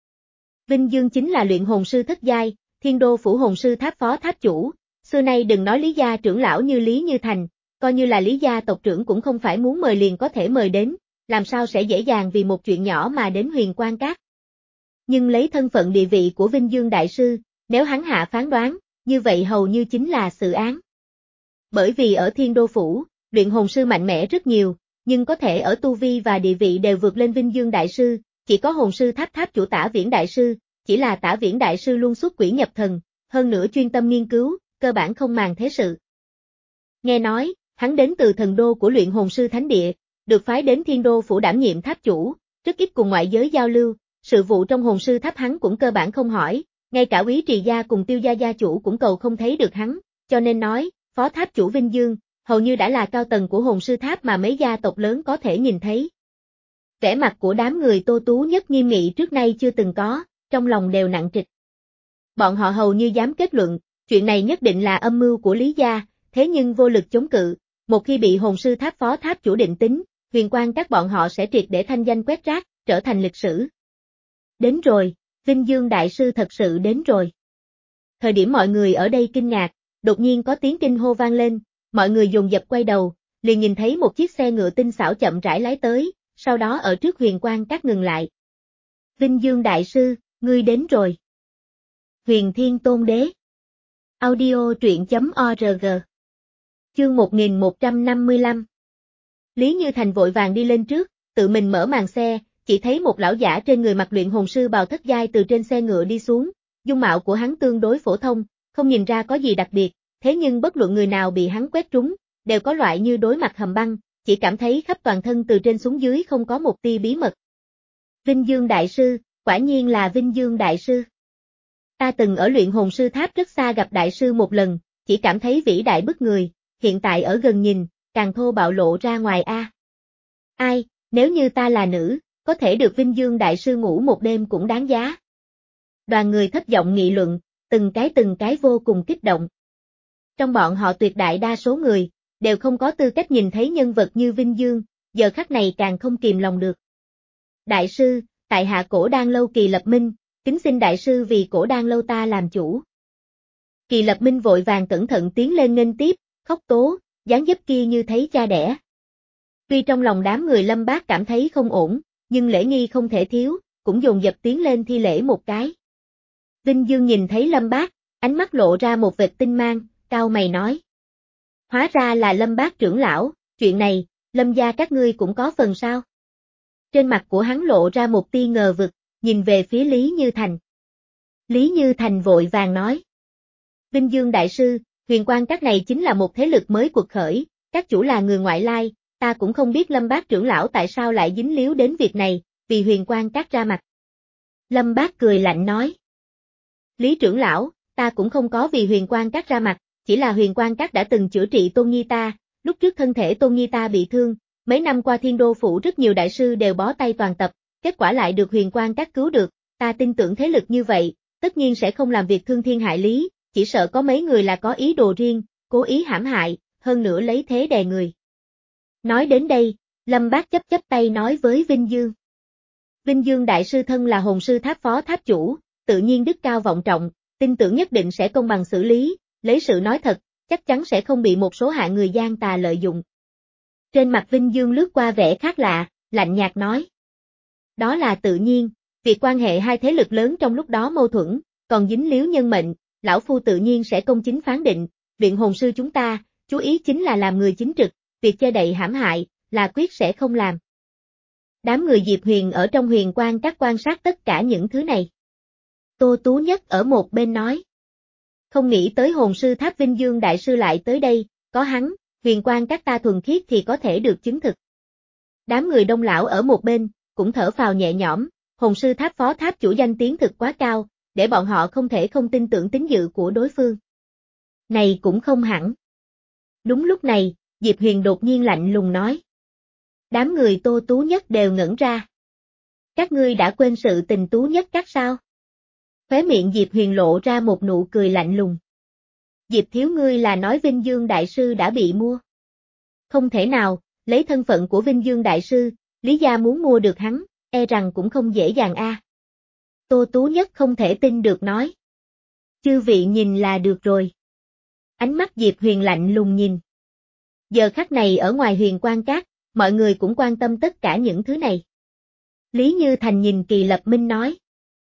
Vinh Dương chính là luyện hồn sư thất giai, Thiên Đô phủ hồn sư tháp phó tháp chủ, xưa nay đừng nói Lý gia trưởng lão như Lý Như Thành, coi như là Lý gia tộc trưởng cũng không phải muốn mời liền có thể mời đến, làm sao sẽ dễ dàng vì một chuyện nhỏ mà đến Huyền Quang Các. Nhưng lấy thân phận địa vị của Vinh Dương Đại Sư, nếu hắn hạ phán đoán, như vậy hầu như chính là xử án. Bởi vì ở Thiên Đô phủ, luyện hồn sư mạnh mẽ rất nhiều, nhưng có thể ở tu vi và địa vị đều vượt lên Vinh Dương Đại Sư, chỉ có hồn sư tháp tháp chủ Tả Viễn Đại Sư, chỉ là Tả Viễn Đại Sư luôn xuất quỷ nhập thần, hơn nữa chuyên tâm nghiên cứu, cơ bản không màng thế sự. Nghe nói, hắn đến từ thần đô của luyện hồn sư thánh địa, được phái đến Thiên Đô phủ đảm nhiệm tháp chủ, rất ít cùng ngoại giới giao lưu, sự vụ trong hồn sư tháp hắn cũng cơ bản không hỏi, ngay cả Quý Trì gia cùng Tiêu gia gia chủ cũng cầu không thấy được hắn, cho nên nói, phó tháp chủ Vinh Dương, hầu như đã là cao tầng của hồn sư tháp mà mấy gia tộc lớn có thể nhìn thấy. Vẻ mặt của đám người Tô Tú Nhất nghiêm nghị trước nay chưa từng có, trong lòng đều nặng trịch. Bọn họ hầu như dám kết luận, chuyện này nhất định là âm mưu của Lý gia, thế nhưng vô lực chống cự, một khi bị hồn sư tháp phó tháp chủ định tính, Huyền Quang Các bọn họ sẽ triệt để thanh danh quét rác, trở thành lịch sử. Đến rồi, Vinh Dương Đại Sư thật sự đến rồi. Thời điểm mọi người ở đây kinh ngạc, đột nhiên có tiếng kinh hô vang lên, mọi người dồn dập quay đầu, liền nhìn thấy một chiếc xe ngựa tinh xảo chậm rãi lái tới, sau đó ở trước Huyền Quang Các ngừng lại. Vinh Dương Đại Sư, ngươi đến rồi. Huyền Thiên Tôn Đế. Audio truyện.org. Chương một nghìn một trăm năm mươi lăm. Lý Như Thành vội vàng đi lên trước, tự mình mở màn xe, chỉ thấy một lão giả trên người mặc luyện hồn sư bào thất giai từ trên xe ngựa đi xuống, dung mạo của hắn tương đối phổ thông, không nhìn ra có gì đặc biệt, thế nhưng bất luận người nào bị hắn quét trúng, đều có loại như đối mặt hầm băng, chỉ cảm thấy khắp toàn thân từ trên xuống dưới không có một tia bí mật. Vinh Dương Đại Sư, quả nhiên là Vinh Dương Đại Sư. Ta từng ở luyện hồn sư tháp rất xa gặp Đại Sư một lần, chỉ cảm thấy vĩ đại bức người, hiện tại ở gần nhìn, càng thô bạo lộ ra ngoài a. Ai, nếu như ta là nữ, có thể được Vinh Dương Đại Sư ngủ một đêm cũng đáng giá. Đoàn người thấp giọng nghị luận, từng cái từng cái vô cùng kích động. Trong bọn họ tuyệt đại đa số người, đều không có tư cách nhìn thấy nhân vật như Vinh Dương, giờ khắc này càng không kìm lòng được. Đại Sư, tại hạ Cổ Đan Lâu Kỳ Lập Minh, kính xin Đại Sư vì Cổ Đan Lâu ta làm chủ. Kỳ Lập Minh vội vàng cẩn thận tiến lên nghênh tiếp, khóc tố, dáng dấp kia như thấy cha đẻ. Tuy trong lòng đám người Lâm Bác cảm thấy không ổn, nhưng lễ nghi không thể thiếu, cũng dồn dập tiến lên thi lễ một cái. Vinh Dương nhìn thấy Lâm Bác, ánh mắt lộ ra một vệt tinh mang, cau mày nói. Hóa ra là Lâm Bác trưởng lão, chuyện này, Lâm gia các ngươi cũng có phần sao? Trên mặt của hắn lộ ra một tia ngờ vực, nhìn về phía Lý Như Thành. Lý Như Thành vội vàng nói. Vinh Dương Đại Sư, Huyền Quang Các này chính là một thế lực mới cuộc khởi, các chủ là người ngoại lai, ta cũng không biết Lâm Bác trưởng lão tại sao lại dính líu đến việc này, vì Huyền Quang Các ra mặt. Lâm Bác cười lạnh nói. Lý trưởng lão, ta cũng không có vì Huyền Quang Các ra mặt, chỉ là Huyền Quang Các đã từng chữa trị Tôn Nhi ta, lúc trước thân thể Tôn Nhi ta bị thương, mấy năm qua Thiên Đô Phủ rất nhiều đại sư đều bó tay toàn tập, kết quả lại được Huyền Quang Các cứu được, ta tin tưởng thế lực như vậy, tất nhiên sẽ không làm việc thương thiên hại lý, chỉ sợ có mấy người là có ý đồ riêng, cố ý hãm hại, hơn nữa lấy thế đè người. Nói đến đây, Lâm Bác chấp chấp tay nói với Vinh Dương. Vinh Dương Đại Sư thân là hồn sư tháp phó tháp chủ, tự nhiên đức cao vọng trọng, tin tưởng nhất định sẽ công bằng xử lý, lấy sự nói thật, chắc chắn sẽ không bị một số hạng người gian tà lợi dụng. Trên mặt Vinh Dương lướt qua vẻ khác lạ, lạnh nhạt nói. Đó là tự nhiên, việc quan hệ hai thế lực lớn trong lúc đó mâu thuẫn, còn dính líu nhân mệnh, lão phu tự nhiên sẽ công chính phán định, luyện hồn sư chúng ta, chú ý chính là làm người chính trực, việc che đậy hãm hại, là quyết sẽ không làm. Đám người Diệp Huyền ở trong Huyền Quang Các quan sát tất cả những thứ này. Tô Tú Nhất ở một bên nói. Không nghĩ tới hồn sư tháp Vinh Dương Đại Sư lại tới đây, có hắn, Huyền Quang Các ta thuần khiết thì có thể được chứng thực. Đám người Đông lão ở một bên, cũng thở phào nhẹ nhõm, hồn sư tháp phó tháp chủ danh tiếng thực quá cao, để bọn họ không thể không tin tưởng tín dự của đối phương. Này cũng không hẳn. Đúng lúc này, Diệp Huyền đột nhiên lạnh lùng nói. Đám người Tô Tú Nhất đều ngẩn ra. Các ngươi đã quên sự tình Tú Nhất Các sao? Khóe miệng Diệp Huyền lộ ra một nụ cười lạnh lùng. Diệp thiếu ngươi là nói Vinh Dương Đại Sư đã bị mua. Không thể nào, lấy thân phận của Vinh Dương Đại Sư, Lý gia muốn mua được hắn, e rằng cũng không dễ dàng a. À. Tô Tú Nhất không thể tin được nói. Chư vị nhìn là được rồi. Ánh mắt Diệp Huyền lạnh lùng nhìn. Giờ khắc này ở ngoài Huyền Quang Các, mọi người cũng quan tâm tất cả những thứ này. Lý Như Thành nhìn Kỳ Lập Minh nói.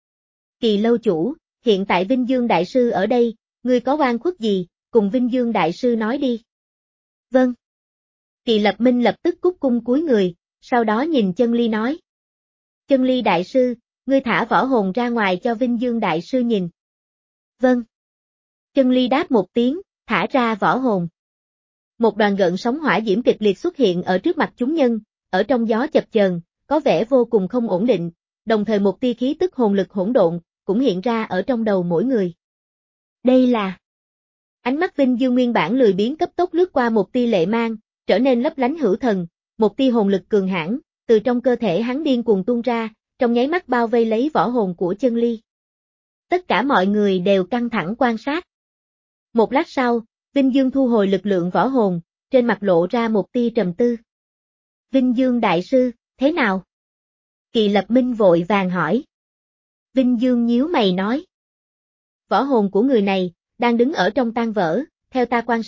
Kỳ lâu chủ, hiện tại Vinh Dương Đại Sư ở đây, ngươi có oan khuất gì, cùng Vinh Dương Đại Sư nói đi. Vâng. Kỳ Lập Minh lập tức cúc cung cúi người, sau đó nhìn Chân Ly nói. Chân Ly Đại Sư, ngươi thả võ hồn ra ngoài cho Vinh Dương Đại Sư nhìn. Vâng. Chân Ly đáp một tiếng, thả ra võ hồn. Một đoàn gợn sóng hỏa diễm kịch liệt xuất hiện ở trước mặt chúng nhân, ở trong gió chập chờn, có vẻ vô cùng không ổn định, đồng thời một tia khí tức hồn lực hỗn độn, cũng hiện ra ở trong đầu mỗi người. Đây là... Ánh mắt Vinh Dương nguyên bản lười biếng cấp tốc lướt qua một tia lệ mang, trở nên lấp lánh hữu thần, một tia hồn lực cường hãn, từ trong cơ thể hắn điên cuồng tuôn ra, trong nháy mắt bao vây lấy võ hồn của Chân Ly. Tất cả mọi người đều căng thẳng quan sát. Một lát sau, Vinh Dương thu hồi lực lượng võ hồn, trên mặt lộ ra một tia trầm tư. Vinh Dương Đại Sư, thế nào? Kỳ Lập Minh vội vàng hỏi. Vinh Dương nhíu mày nói. Võ hồn của người này, đang đứng ở trong tan vỡ, theo ta quan sát,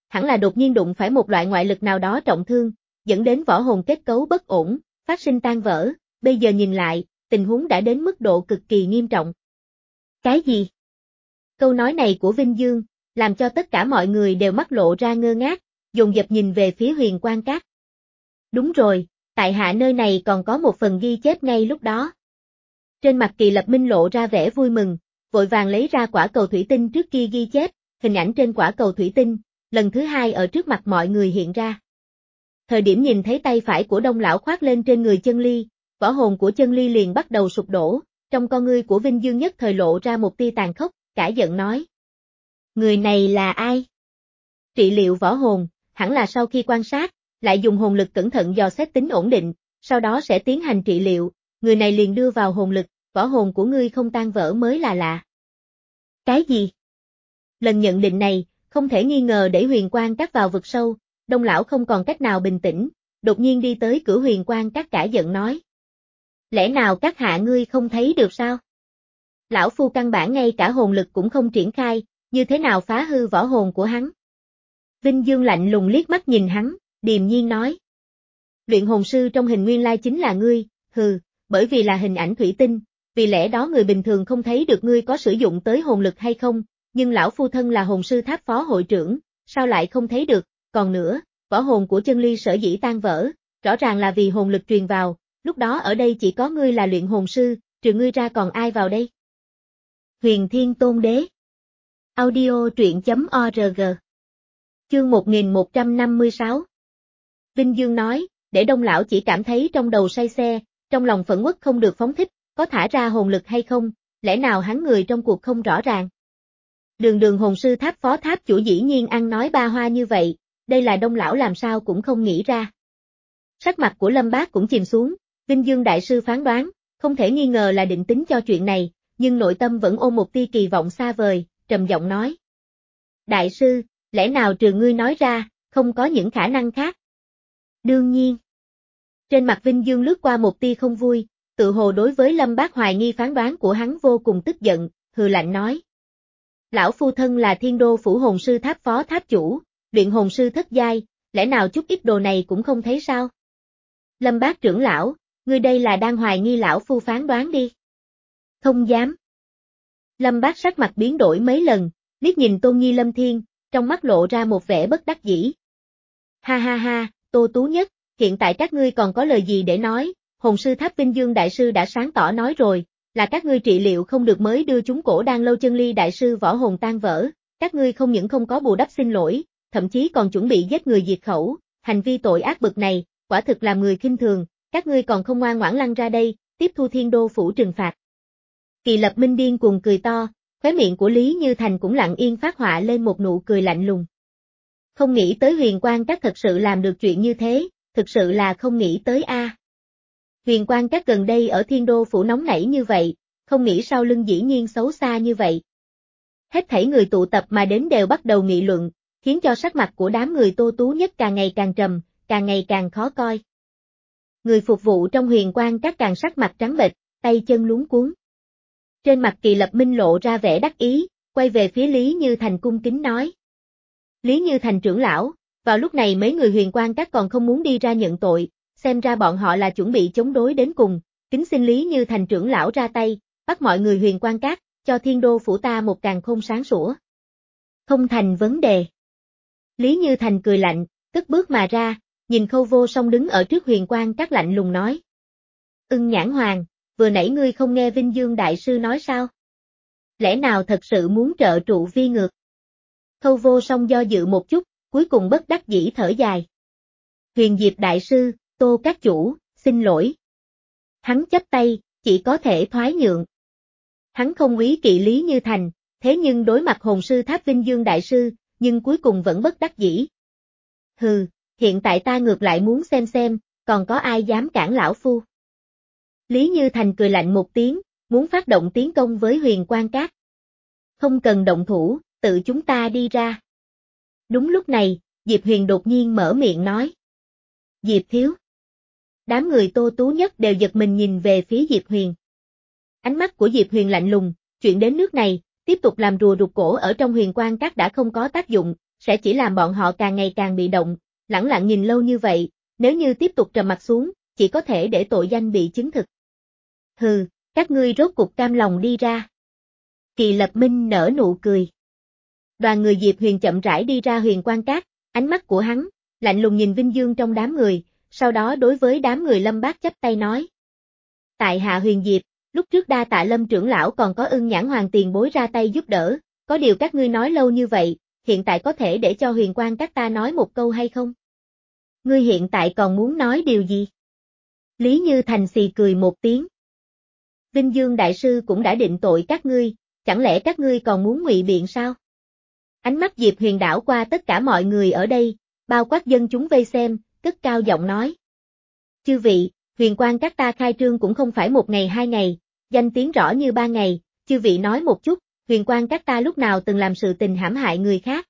hẳn là đột nhiên đụng phải một loại ngoại lực nào đó trọng thương, dẫn đến võ hồn kết cấu bất ổn, phát sinh tan vỡ, bây giờ nhìn lại, tình huống đã đến mức độ cực kỳ nghiêm trọng. Cái gì? Câu nói này của Vinh Dương, làm cho tất cả mọi người đều mắt lộ ra ngơ ngác, dồn dập nhìn về phía Huyền Quang Các. Đúng rồi, tại hạ nơi này còn có một phần ghi chép ngay lúc đó. Trên mặt Kỳ Lập Minh lộ ra vẻ vui mừng, vội vàng lấy ra quả cầu thủy tinh trước kia ghi chép, hình ảnh trên quả cầu thủy tinh, lần thứ hai ở trước mặt mọi người hiện ra. Thời điểm nhìn thấy tay phải của Đông lão khoác lên trên người Chân Ly, võ hồn của Chân Ly liền bắt đầu sụp đổ, trong con ngươi của Vinh Dương nhất thời lộ ra một tia tàn khốc, cả giận nói. Người này là ai? Trị liệu võ hồn, hẳn là sau khi quan sát, lại dùng hồn lực cẩn thận dò xét tính ổn định, sau đó sẽ tiến hành trị liệu, người này liền đưa vào hồn lực, võ hồn của ngươi không tan vỡ mới là lạ. Cái gì? Lần nhận định này, không thể nghi ngờ để Huyền Quang Các vào vực sâu, Đông lão không còn cách nào bình tĩnh, đột nhiên đi tới cửa Huyền Quang Các cả giận nói. Lẽ nào các hạ ngươi không thấy được sao? Lão phu căn bản ngay cả hồn lực cũng không triển khai, như thế nào phá hư võ hồn của hắn? Vinh Dương lạnh lùng liếc mắt nhìn hắn, điềm nhiên nói. Luyện hồn sư trong hình nguyên lai chính là ngươi, hừ, bởi vì là hình ảnh thủy tinh, vì lẽ đó người bình thường không thấy được ngươi có sử dụng tới hồn lực hay không, nhưng lão phu thân là hồn sư tháp phó hội trưởng, sao lại không thấy được, còn nữa, võ hồn của Chân Ly sở dĩ tan vỡ, rõ ràng là vì hồn lực truyền vào, lúc đó ở đây chỉ có ngươi là luyện hồn sư, trừ ngươi ra còn ai vào đây? Huyền Thiên Tôn Đế. Audio truyện chấm org. Chương một nghìn một trăm năm mươi sáu. Vinh Dương nói, để Đông lão chỉ cảm thấy trong đầu say xe, trong lòng phẫn uất không được phóng thích, có thả ra hồn lực hay không, lẽ nào hắn người trong cuộc không rõ ràng. Đường đường hồn sư tháp phó tháp chủ dĩ nhiên ăn nói ba hoa như vậy, đây là Đông lão làm sao cũng không nghĩ ra. Sắc mặt của Lâm Bác cũng chìm xuống, Vinh Dương đại sư phán đoán, không thể nghi ngờ là định tính cho chuyện này, nhưng nội tâm vẫn ôm một tia kỳ vọng xa vời, trầm giọng nói. Đại sư, lẽ nào trừ ngươi nói ra, không có những khả năng khác? Đương nhiên. Trên mặt Vinh Dương lướt qua một tia không vui, tự hồ đối với Lâm Bác hoài nghi phán đoán của hắn vô cùng tức giận, hừ lạnh nói. Lão phu thân là Thiên Đô phủ hồn sư tháp phó tháp chủ, luyện hồn sư thất giai, lẽ nào chút ít đồ này cũng không thấy sao? Lâm Bác trưởng lão, ngươi đây là đang hoài nghi lão phu phán đoán đi. Không dám. Lâm Bác sắc mặt biến đổi mấy lần, liếc nhìn Tôn Nhi Lâm Thiên, trong mắt lộ ra một vẻ bất đắc dĩ. Ha ha ha, Tô Tú Nhất, hiện tại các ngươi còn có lời gì để nói, hồn sư tháp Vinh Dương đại sư đã sáng tỏ nói rồi, là các ngươi trị liệu không được mới đưa chúng cổ đan lâu Chân Ly đại sư võ hồn tan vỡ, các ngươi không những không có bù đắp xin lỗi, thậm chí còn chuẩn bị giết người diệt khẩu, hành vi tội ác bực này, quả thực làm người khinh thường, các ngươi còn không ngoan ngoãn lăn ra đây, tiếp thu Thiên Đô phủ trừng phạt. Kỳ Lập Minh điên cuồng cười to, khóe miệng của Lý Như Thành cũng lặng yên phát họa lên một nụ cười lạnh lùng. Không nghĩ tới Huyền Quang Các thật sự làm được chuyện như thế, thực sự là không nghĩ tới a. À. Huyền Quang Các gần đây ở Thiên Đô phủ nóng nảy như vậy, không nghĩ sau lưng dĩ nhiên xấu xa như vậy. Hết thảy người tụ tập mà đến đều bắt đầu nghị luận, khiến cho sắc mặt của đám người Tô Tú Nhất càng ngày càng trầm, càng ngày càng khó coi. Người phục vụ trong Huyền Quang Các càng sắc mặt trắng bệch, tay chân luống cuống. Trên mặt Kỳ Lập Minh lộ ra vẻ đắc ý, quay về phía Lý Như Thành cung kính nói. Lý Như Thành trưởng lão, vào lúc này mấy người Huyền Quang Các còn không muốn đi ra nhận tội, xem ra bọn họ là chuẩn bị chống đối đến cùng, kính xin Lý Như Thành trưởng lão ra tay, bắt mọi người Huyền Quang Các, cho Thiên Đô phủ ta một càn khôn sáng sủa. Không thành vấn đề. Lý Như Thành cười lạnh, cất bước mà ra, nhìn Khâu Vô Song đứng ở trước Huyền Quang Các lạnh lùng nói. Ưng Nhãn Hoàng, vừa nãy ngươi không nghe Vinh Dương đại sư nói sao? Lẽ nào thật sự muốn trợ trụ vi ngược? Khâu Vô Song do dự một chút, cuối cùng bất đắc dĩ thở dài. Huyền Diệp đại sư, Tô các chủ, xin lỗi. Hắn chắp tay, chỉ có thể thoái nhượng. Hắn không ý kỵ Lý Như Thành, thế nhưng đối mặt hồn sư tháp Vinh Dương đại sư, nhưng cuối cùng vẫn bất đắc dĩ. Hừ, hiện tại ta ngược lại muốn xem xem, còn có ai dám cản lão phu. Lý Như Thành cười lạnh một tiếng, muốn phát động tiến công với Huyền Quang Các. Không cần động thủ, tự chúng ta đi ra. Đúng lúc này, Diệp Huyền đột nhiên mở miệng nói. Diệp thiếu. Đám người Tô Tú Nhất đều giật mình nhìn về phía Diệp Huyền. Ánh mắt của Diệp Huyền lạnh lùng, chuyện đến nước này, tiếp tục làm rùa rụt cổ ở trong Huyền Quang Các đã không có tác dụng, sẽ chỉ làm bọn họ càng ngày càng bị động, lẳng lặng nhìn lâu như vậy, nếu như tiếp tục trầm mặc xuống, chỉ có thể để tội danh bị chứng thực. Hừ, các ngươi rốt cục cam lòng đi ra. Kỳ Lập Minh nở nụ cười. Đoàn người Diệp Huyền chậm rãi đi ra Huyền Quan Các, ánh mắt của hắn lạnh lùng nhìn Vinh Dương trong đám người, sau đó đối với đám người Lâm Bác chắp tay nói. Tại hạ Huyền Diệp, lúc trước đa tạ Lâm trưởng lão còn có Ưng Nhãn Hoàng tiền bối ra tay giúp đỡ, có điều các ngươi nói lâu như vậy, hiện tại có thể để cho Huyền Quan Các ta nói một câu hay không? Ngươi hiện tại còn muốn nói điều gì? Lý Như Thành xì cười một tiếng. Vinh Dương đại sư cũng đã định tội các ngươi, chẳng lẽ các ngươi còn muốn ngụy biện sao? Ánh mắt Diệp Huyền đảo qua tất cả mọi người ở đây, bao quát dân chúng vây xem, cất cao giọng nói. Chư vị, Huyền Quan Các ta khai trương cũng không phải một ngày hai ngày, danh tiếng rõ như ba ngày, chư vị nói một chút, Huyền Quan Các ta lúc nào từng làm sự tình hãm hại người khác?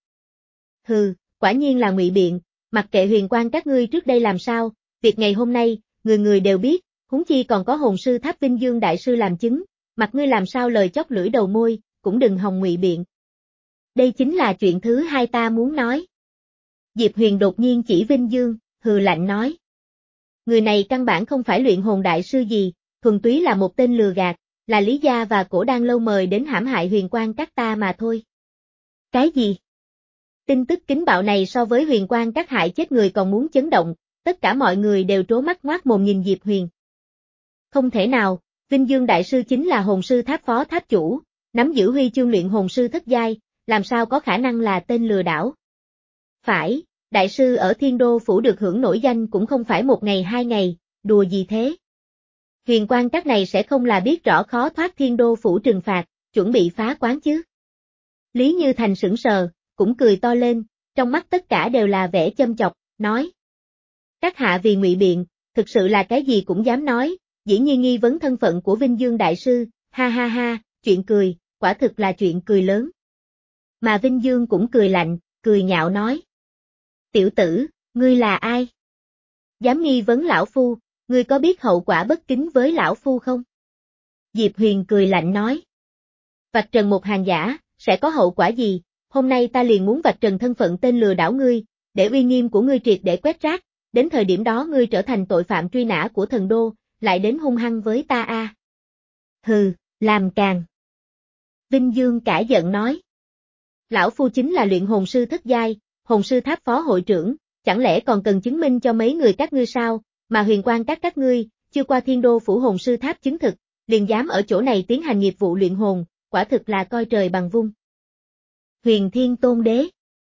Hừ, quả nhiên là ngụy biện, mặc kệ Huyền Quan Các ngươi trước đây làm sao, việc ngày hôm nay, người người đều biết, huống chi còn có hồn sư Tháp Vinh Dương đại sư làm chứng, mặt ngươi làm sao lời chóp lưỡi đầu môi, cũng đừng hòng ngụy biện. Đây chính là chuyện thứ hai ta muốn nói. Diệp Huyền đột nhiên chỉ Vinh Dương, hừ lạnh nói. Người này căn bản không phải luyện hồn đại sư gì, thuần túy là một tên lừa gạt, là Lý Gia và Cổ Đan Lâu mời đến hãm hại Huyền Quan Các ta mà thôi. Cái gì? Tin tức kính bạo này so với Huyền Quan Các hại chết người còn muốn chấn động, tất cả mọi người đều trố mắt ngoác mồm nhìn Diệp Huyền. Không thể nào, Vinh Dương đại sư chính là hồn sư tháp phó tháp chủ, nắm giữ huy chương luyện hồn sư thất giai, làm sao có khả năng là tên lừa đảo? Phải, đại sư ở Thiên Đô Phủ được hưởng nổi danh cũng không phải một ngày hai ngày, đùa gì thế? Huyền Quan Các này sẽ không là biết rõ khó thoát Thiên Đô Phủ trừng phạt, chuẩn bị phá quán chứ? Lý Như Thành sững sờ, cũng cười to lên, trong mắt tất cả đều là vẻ châm chọc, nói. Các hạ vì ngụy biện, thực sự là cái gì cũng dám nói, dĩ nhiên nghi vấn thân phận của Vinh Dương đại sư, ha ha ha, chuyện cười, quả thực là chuyện cười lớn. Mà Vinh Dương cũng cười lạnh, cười nhạo nói. Tiểu tử, ngươi là ai? Dám nghi vấn lão phu, ngươi có biết hậu quả bất kính với lão phu không? Diệp Huyền cười lạnh nói. Vạch trần một hàng giả, sẽ có hậu quả gì? Hôm nay ta liền muốn vạch trần thân phận tên lừa đảo ngươi, để uy nghiêm của ngươi triệt để quét rác, đến thời điểm đó ngươi trở thành tội phạm truy nã của thần đô, lại đến hung hăng với ta a. À. Hừ, làm càng. Vinh Dương cả giận nói. Lão phu chính là luyện hồn sư thất giai, hồn sư tháp phó hội trưởng, chẳng lẽ còn cần chứng minh cho mấy người các ngươi sao, mà Huyền Quan Các các ngươi, chưa qua Thiên Đô Phủ hồn sư tháp chứng thực, liền dám ở chỗ này tiến hành nghiệp vụ luyện hồn, quả thực là coi trời bằng vung. Huyền Thiên Tôn Đế.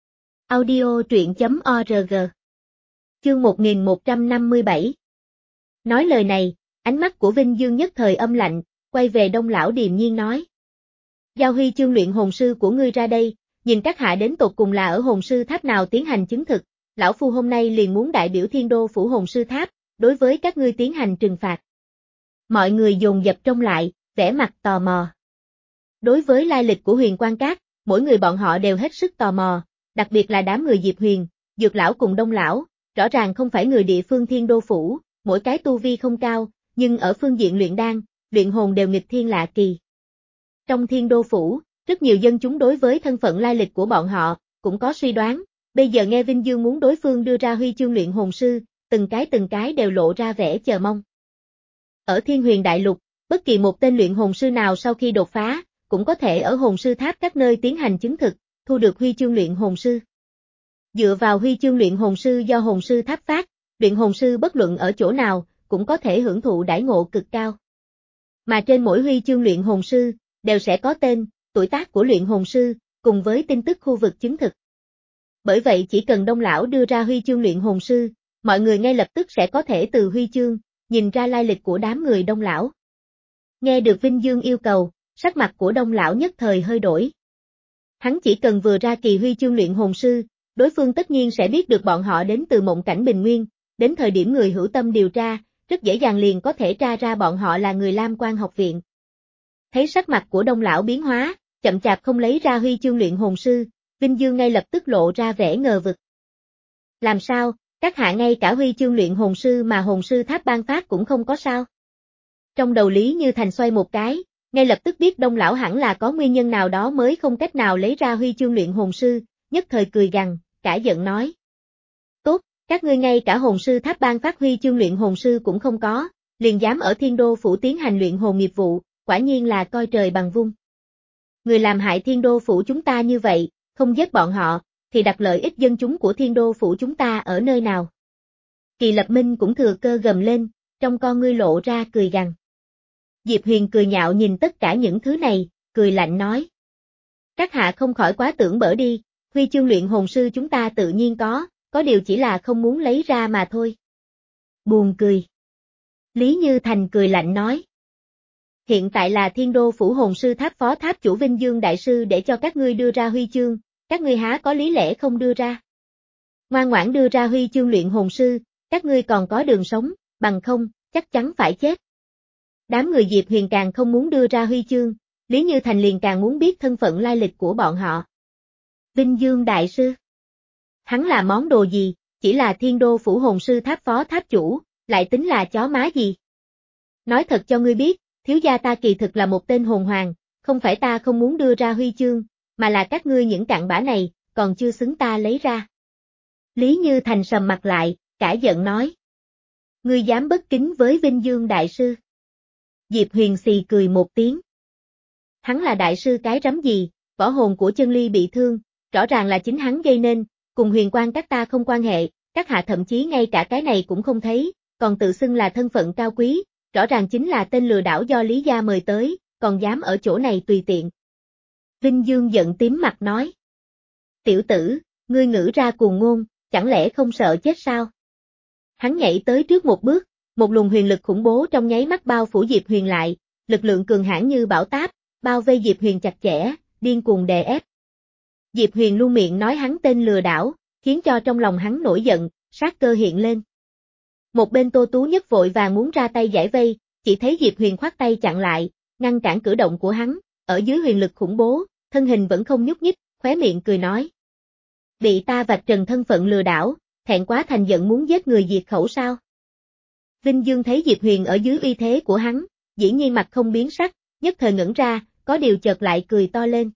Audio truyện chấm org. Chương một nghìn một trăm năm mươi bảy. Nói lời này, ánh mắt của Vinh Dương nhất thời âm lạnh, quay về Đông lão điềm nhiên nói. Giao huy chương luyện hồn sư của ngươi ra đây, nhìn các hạ đến tột cùng là ở hồn sư tháp nào tiến hành chứng thực, lão phu hôm nay liền muốn đại biểu Thiên Đô Phủ hồn sư tháp, đối với các ngươi tiến hành trừng phạt. Mọi người dồn dập trông lại, vẻ mặt tò mò. Đối với lai lịch của Huyền Quan Các, mỗi người bọn họ đều hết sức tò mò, đặc biệt là đám người Diệp Huyền, Dược lão cùng Đông lão, rõ ràng không phải người địa phương Thiên Đô Phủ, mỗi cái tu vi không cao, nhưng ở phương diện luyện đan, luyện hồn đều nghịch thiên lạ kỳ. Trong Thiên Đô Phủ, rất nhiều dân chúng đối với thân phận lai lịch của bọn họ, cũng có suy đoán, bây giờ nghe Vinh Dương muốn đối phương đưa ra huy chương luyện hồn sư, từng cái từng cái đều lộ ra vẻ chờ mong. Ở Thiên Huyền Đại Lục, bất kỳ một tên luyện hồn sư nào sau khi đột phá, cũng có thể ở hồn sư tháp các nơi tiến hành chứng thực, thu được huy chương luyện hồn sư. Dựa vào huy chương luyện hồn sư do hồn sư tháp phát, luyện hồn sư bất luận ở chỗ nào, cũng có thể hưởng thụ đãi ngộ cực cao. Mà trên mỗi huy chương luyện hồn sư, đều sẽ có tên, tuổi tác của luyện hồn sư, cùng với tin tức khu vực chứng thực. Bởi vậy chỉ cần Đông lão đưa ra huy chương luyện hồn sư, mọi người ngay lập tức sẽ có thể từ huy chương, nhìn ra lai lịch của đám người Đông lão. Nghe được Vinh Dương yêu cầu, sắc mặt của Đông lão nhất thời hơi đổi. Hắn chỉ cần vừa ra kỳ huy chương luyện hồn sư, đối phương tất nhiên sẽ biết được bọn họ đến từ mộng cảnh bình nguyên, đến thời điểm người hữu tâm điều tra, rất dễ dàng liền có thể tra ra bọn họ là người Lam Quan học viện. Thấy sắc mặt của Đông lão biến hóa, chậm chạp không lấy ra huy chương luyện hồn sư, Vinh Dương ngay lập tức lộ ra vẻ ngờ vực. Làm sao, các hạ ngay cả huy chương luyện hồn sư mà hồn sư tháp ban phát cũng không có sao? Trong đầu Lý Như Thành xoay một cái, ngay lập tức biết Đông lão hẳn là có nguyên nhân nào đó mới không cách nào lấy ra huy chương luyện hồn sư, nhất thời cười gằn, cả giận nói. Tốt, các ngươi ngay cả hồn sư tháp ban phát huy chương luyện hồn sư cũng không có, liền dám ở Thiên Đô Phủ tiến hành luyện hồn nghiệp vụ, quả nhiên là coi trời bằng vung. Người làm hại Thiên Đô Phủ chúng ta như vậy, không giết bọn họ, thì đặt lợi ích dân chúng của Thiên Đô Phủ chúng ta ở nơi nào? Kỳ Lập Minh cũng thừa cơ gầm lên, trong con ngươi lộ ra cười gằn. Diệp Huyền cười nhạo nhìn tất cả những thứ này, cười lạnh nói. Các hạ không khỏi quá tưởng bở đi, huy chương luyện hồn sư chúng ta tự nhiên có, có điều chỉ là không muốn lấy ra mà thôi. Buồn cười. Lý Như Thành cười lạnh nói. Hiện tại là Thiên Đô Phủ hồn sư tháp phó tháp chủ Vinh Dương Đại Sư để cho các ngươi đưa ra huy chương, các ngươi há có lý lẽ không đưa ra. Ngoan ngoãn đưa ra huy chương luyện hồn sư, các ngươi còn có đường sống, bằng không, chắc chắn phải chết. Đám người Diệp Huyền càng không muốn đưa ra huy chương, Lý Như Thành liền càng muốn biết thân phận lai lịch của bọn họ. Vinh Dương Đại Sư. Hắn là món đồ gì, chỉ là Thiên Đô Phủ hồn sư tháp phó tháp chủ, lại tính là chó má gì. Nói thật cho ngươi biết, thiếu gia ta kỳ thực là một tên hồn hoàng, không phải ta không muốn đưa ra huy chương, mà là các ngươi những cặn bã này, còn chưa xứng ta lấy ra. Lý Như Thành sầm mặt lại, cả giận nói. Ngươi dám bất kính với Vinh Dương Đại Sư. Diệp Huyền xì cười một tiếng. Hắn là đại sư cái rắm gì, võ hồn của Chân Ly bị thương, rõ ràng là chính hắn gây nên, cùng huyền quan các ta không quan hệ, các hạ thậm chí ngay cả cái này cũng không thấy, còn tự xưng là thân phận cao quý, rõ ràng chính là tên lừa đảo do Lý gia mời tới, còn dám ở chỗ này tùy tiện. Vinh Dương giận tím mặt nói. Tiểu tử, ngươi ngữ ra cuồng ngôn, chẳng lẽ không sợ chết sao? Hắn nhảy tới trước một bước, một luồng huyền lực khủng bố trong nháy mắt bao phủ Diệp Huyền lại, lực lượng cường hãn như bão táp, bao vây Diệp Huyền chặt chẽ, điên cuồng đè ép. Diệp Huyền luôn miệng nói hắn tên lừa đảo, khiến cho trong lòng hắn nổi giận, sát cơ hiện lên. Một bên Tô Tú Nhất vội vàng muốn ra tay giải vây, chỉ thấy Diệp Huyền khoát tay chặn lại, ngăn cản cử động của hắn, ở dưới huyền lực khủng bố, thân hình vẫn không nhúc nhích, khóe miệng cười nói. Bị ta vạch trần thân phận lừa đảo, thẹn quá thành giận muốn giết người diệt khẩu sao? Vinh Dương thấy Diệp Huyền ở dưới uy thế của hắn, dĩ nhiên mặt không biến sắc, nhất thời ngẩn ra, có điều chợt lại cười to lên.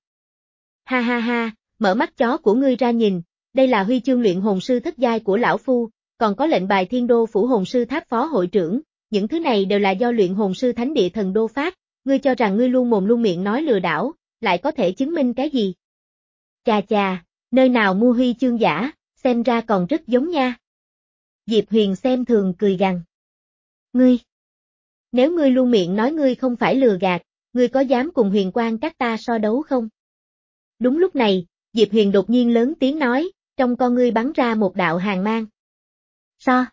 Ha ha ha, mở mắt chó của ngươi ra nhìn, đây là huy chương luyện hồn sư thất giai của lão phu, còn có lệnh bài Thiên Đô Phủ hồn sư tháp phó hội trưởng, những thứ này đều là do luyện hồn sư thánh địa thần đô phát, ngươi cho rằng ngươi luôn mồm luôn miệng nói lừa đảo, lại có thể chứng minh cái gì? Chà chà, nơi nào mua huy chương giả, xem ra còn rất giống nha. Diệp Huyền xem thường cười gằn. Ngươi! Nếu ngươi luôn miệng nói ngươi không phải lừa gạt, ngươi có dám cùng huyền quan các ta so đấu không? Đúng lúc này, Diệp Huyền đột nhiên lớn tiếng nói, trong con ngươi bắn ra một đạo hàn mang. So?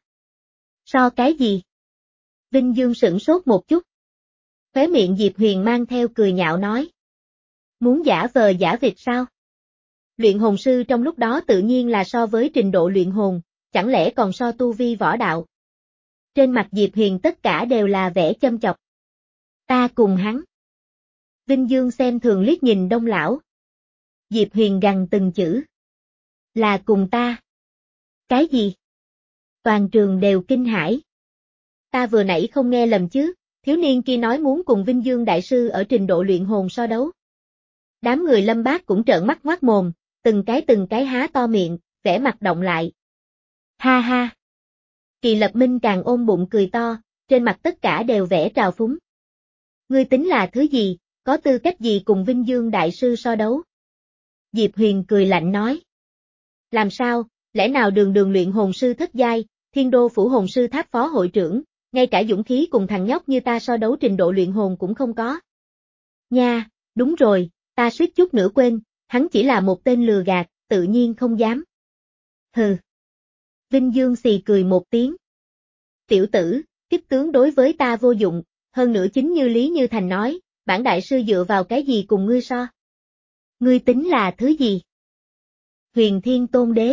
So cái gì? Vinh Dương sửng sốt một chút. Khóe miệng Diệp Huyền mang theo cười nhạo nói. Muốn giả vờ giả vịt sao? Luyện hồn sư trong lúc đó tự nhiên là so với trình độ luyện hồn, chẳng lẽ còn so tu vi võ đạo? Trên mặt Diệp Huyền tất cả đều là vẻ châm chọc. Ta cùng hắn. Vinh Dương xem thường liếc nhìn Đông lão. Diệp Huyền gằn từng chữ. Là cùng ta. Cái gì? Toàn trường đều kinh hãi. Ta vừa nãy không nghe lầm chứ, thiếu niên kia nói muốn cùng Vinh Dương Đại Sư ở trình độ luyện hồn so đấu. Đám người Lâm Bác cũng trợn mắt ngoác mồm, từng cái từng cái há to miệng, vẻ mặt động lại. Ha ha! Kỳ Lập Minh càng ôm bụng cười to, trên mặt tất cả đều vẻ trào phúng. Ngươi tính là thứ gì, có tư cách gì cùng Vinh Dương Đại Sư so đấu? Diệp Huyền cười lạnh nói. Làm sao, lẽ nào đường đường luyện hồn sư thất giai, Thiên Đô Phủ hồn sư tháp phó hội trưởng, ngay cả dũng khí cùng thằng nhóc như ta so đấu trình độ luyện hồn cũng không có. Nha, đúng rồi, ta suýt chút nữa quên, hắn chỉ là một tên lừa gạt, tự nhiên không dám. Hừ. Vinh Dương xì cười một tiếng. Tiểu tử, kích tướng đối với ta vô dụng, hơn nữa chính như Lý Như Thành nói, bản đại sư dựa vào cái gì cùng ngươi so? Ngươi tính là thứ gì? Huyền Thiên Tôn Đế.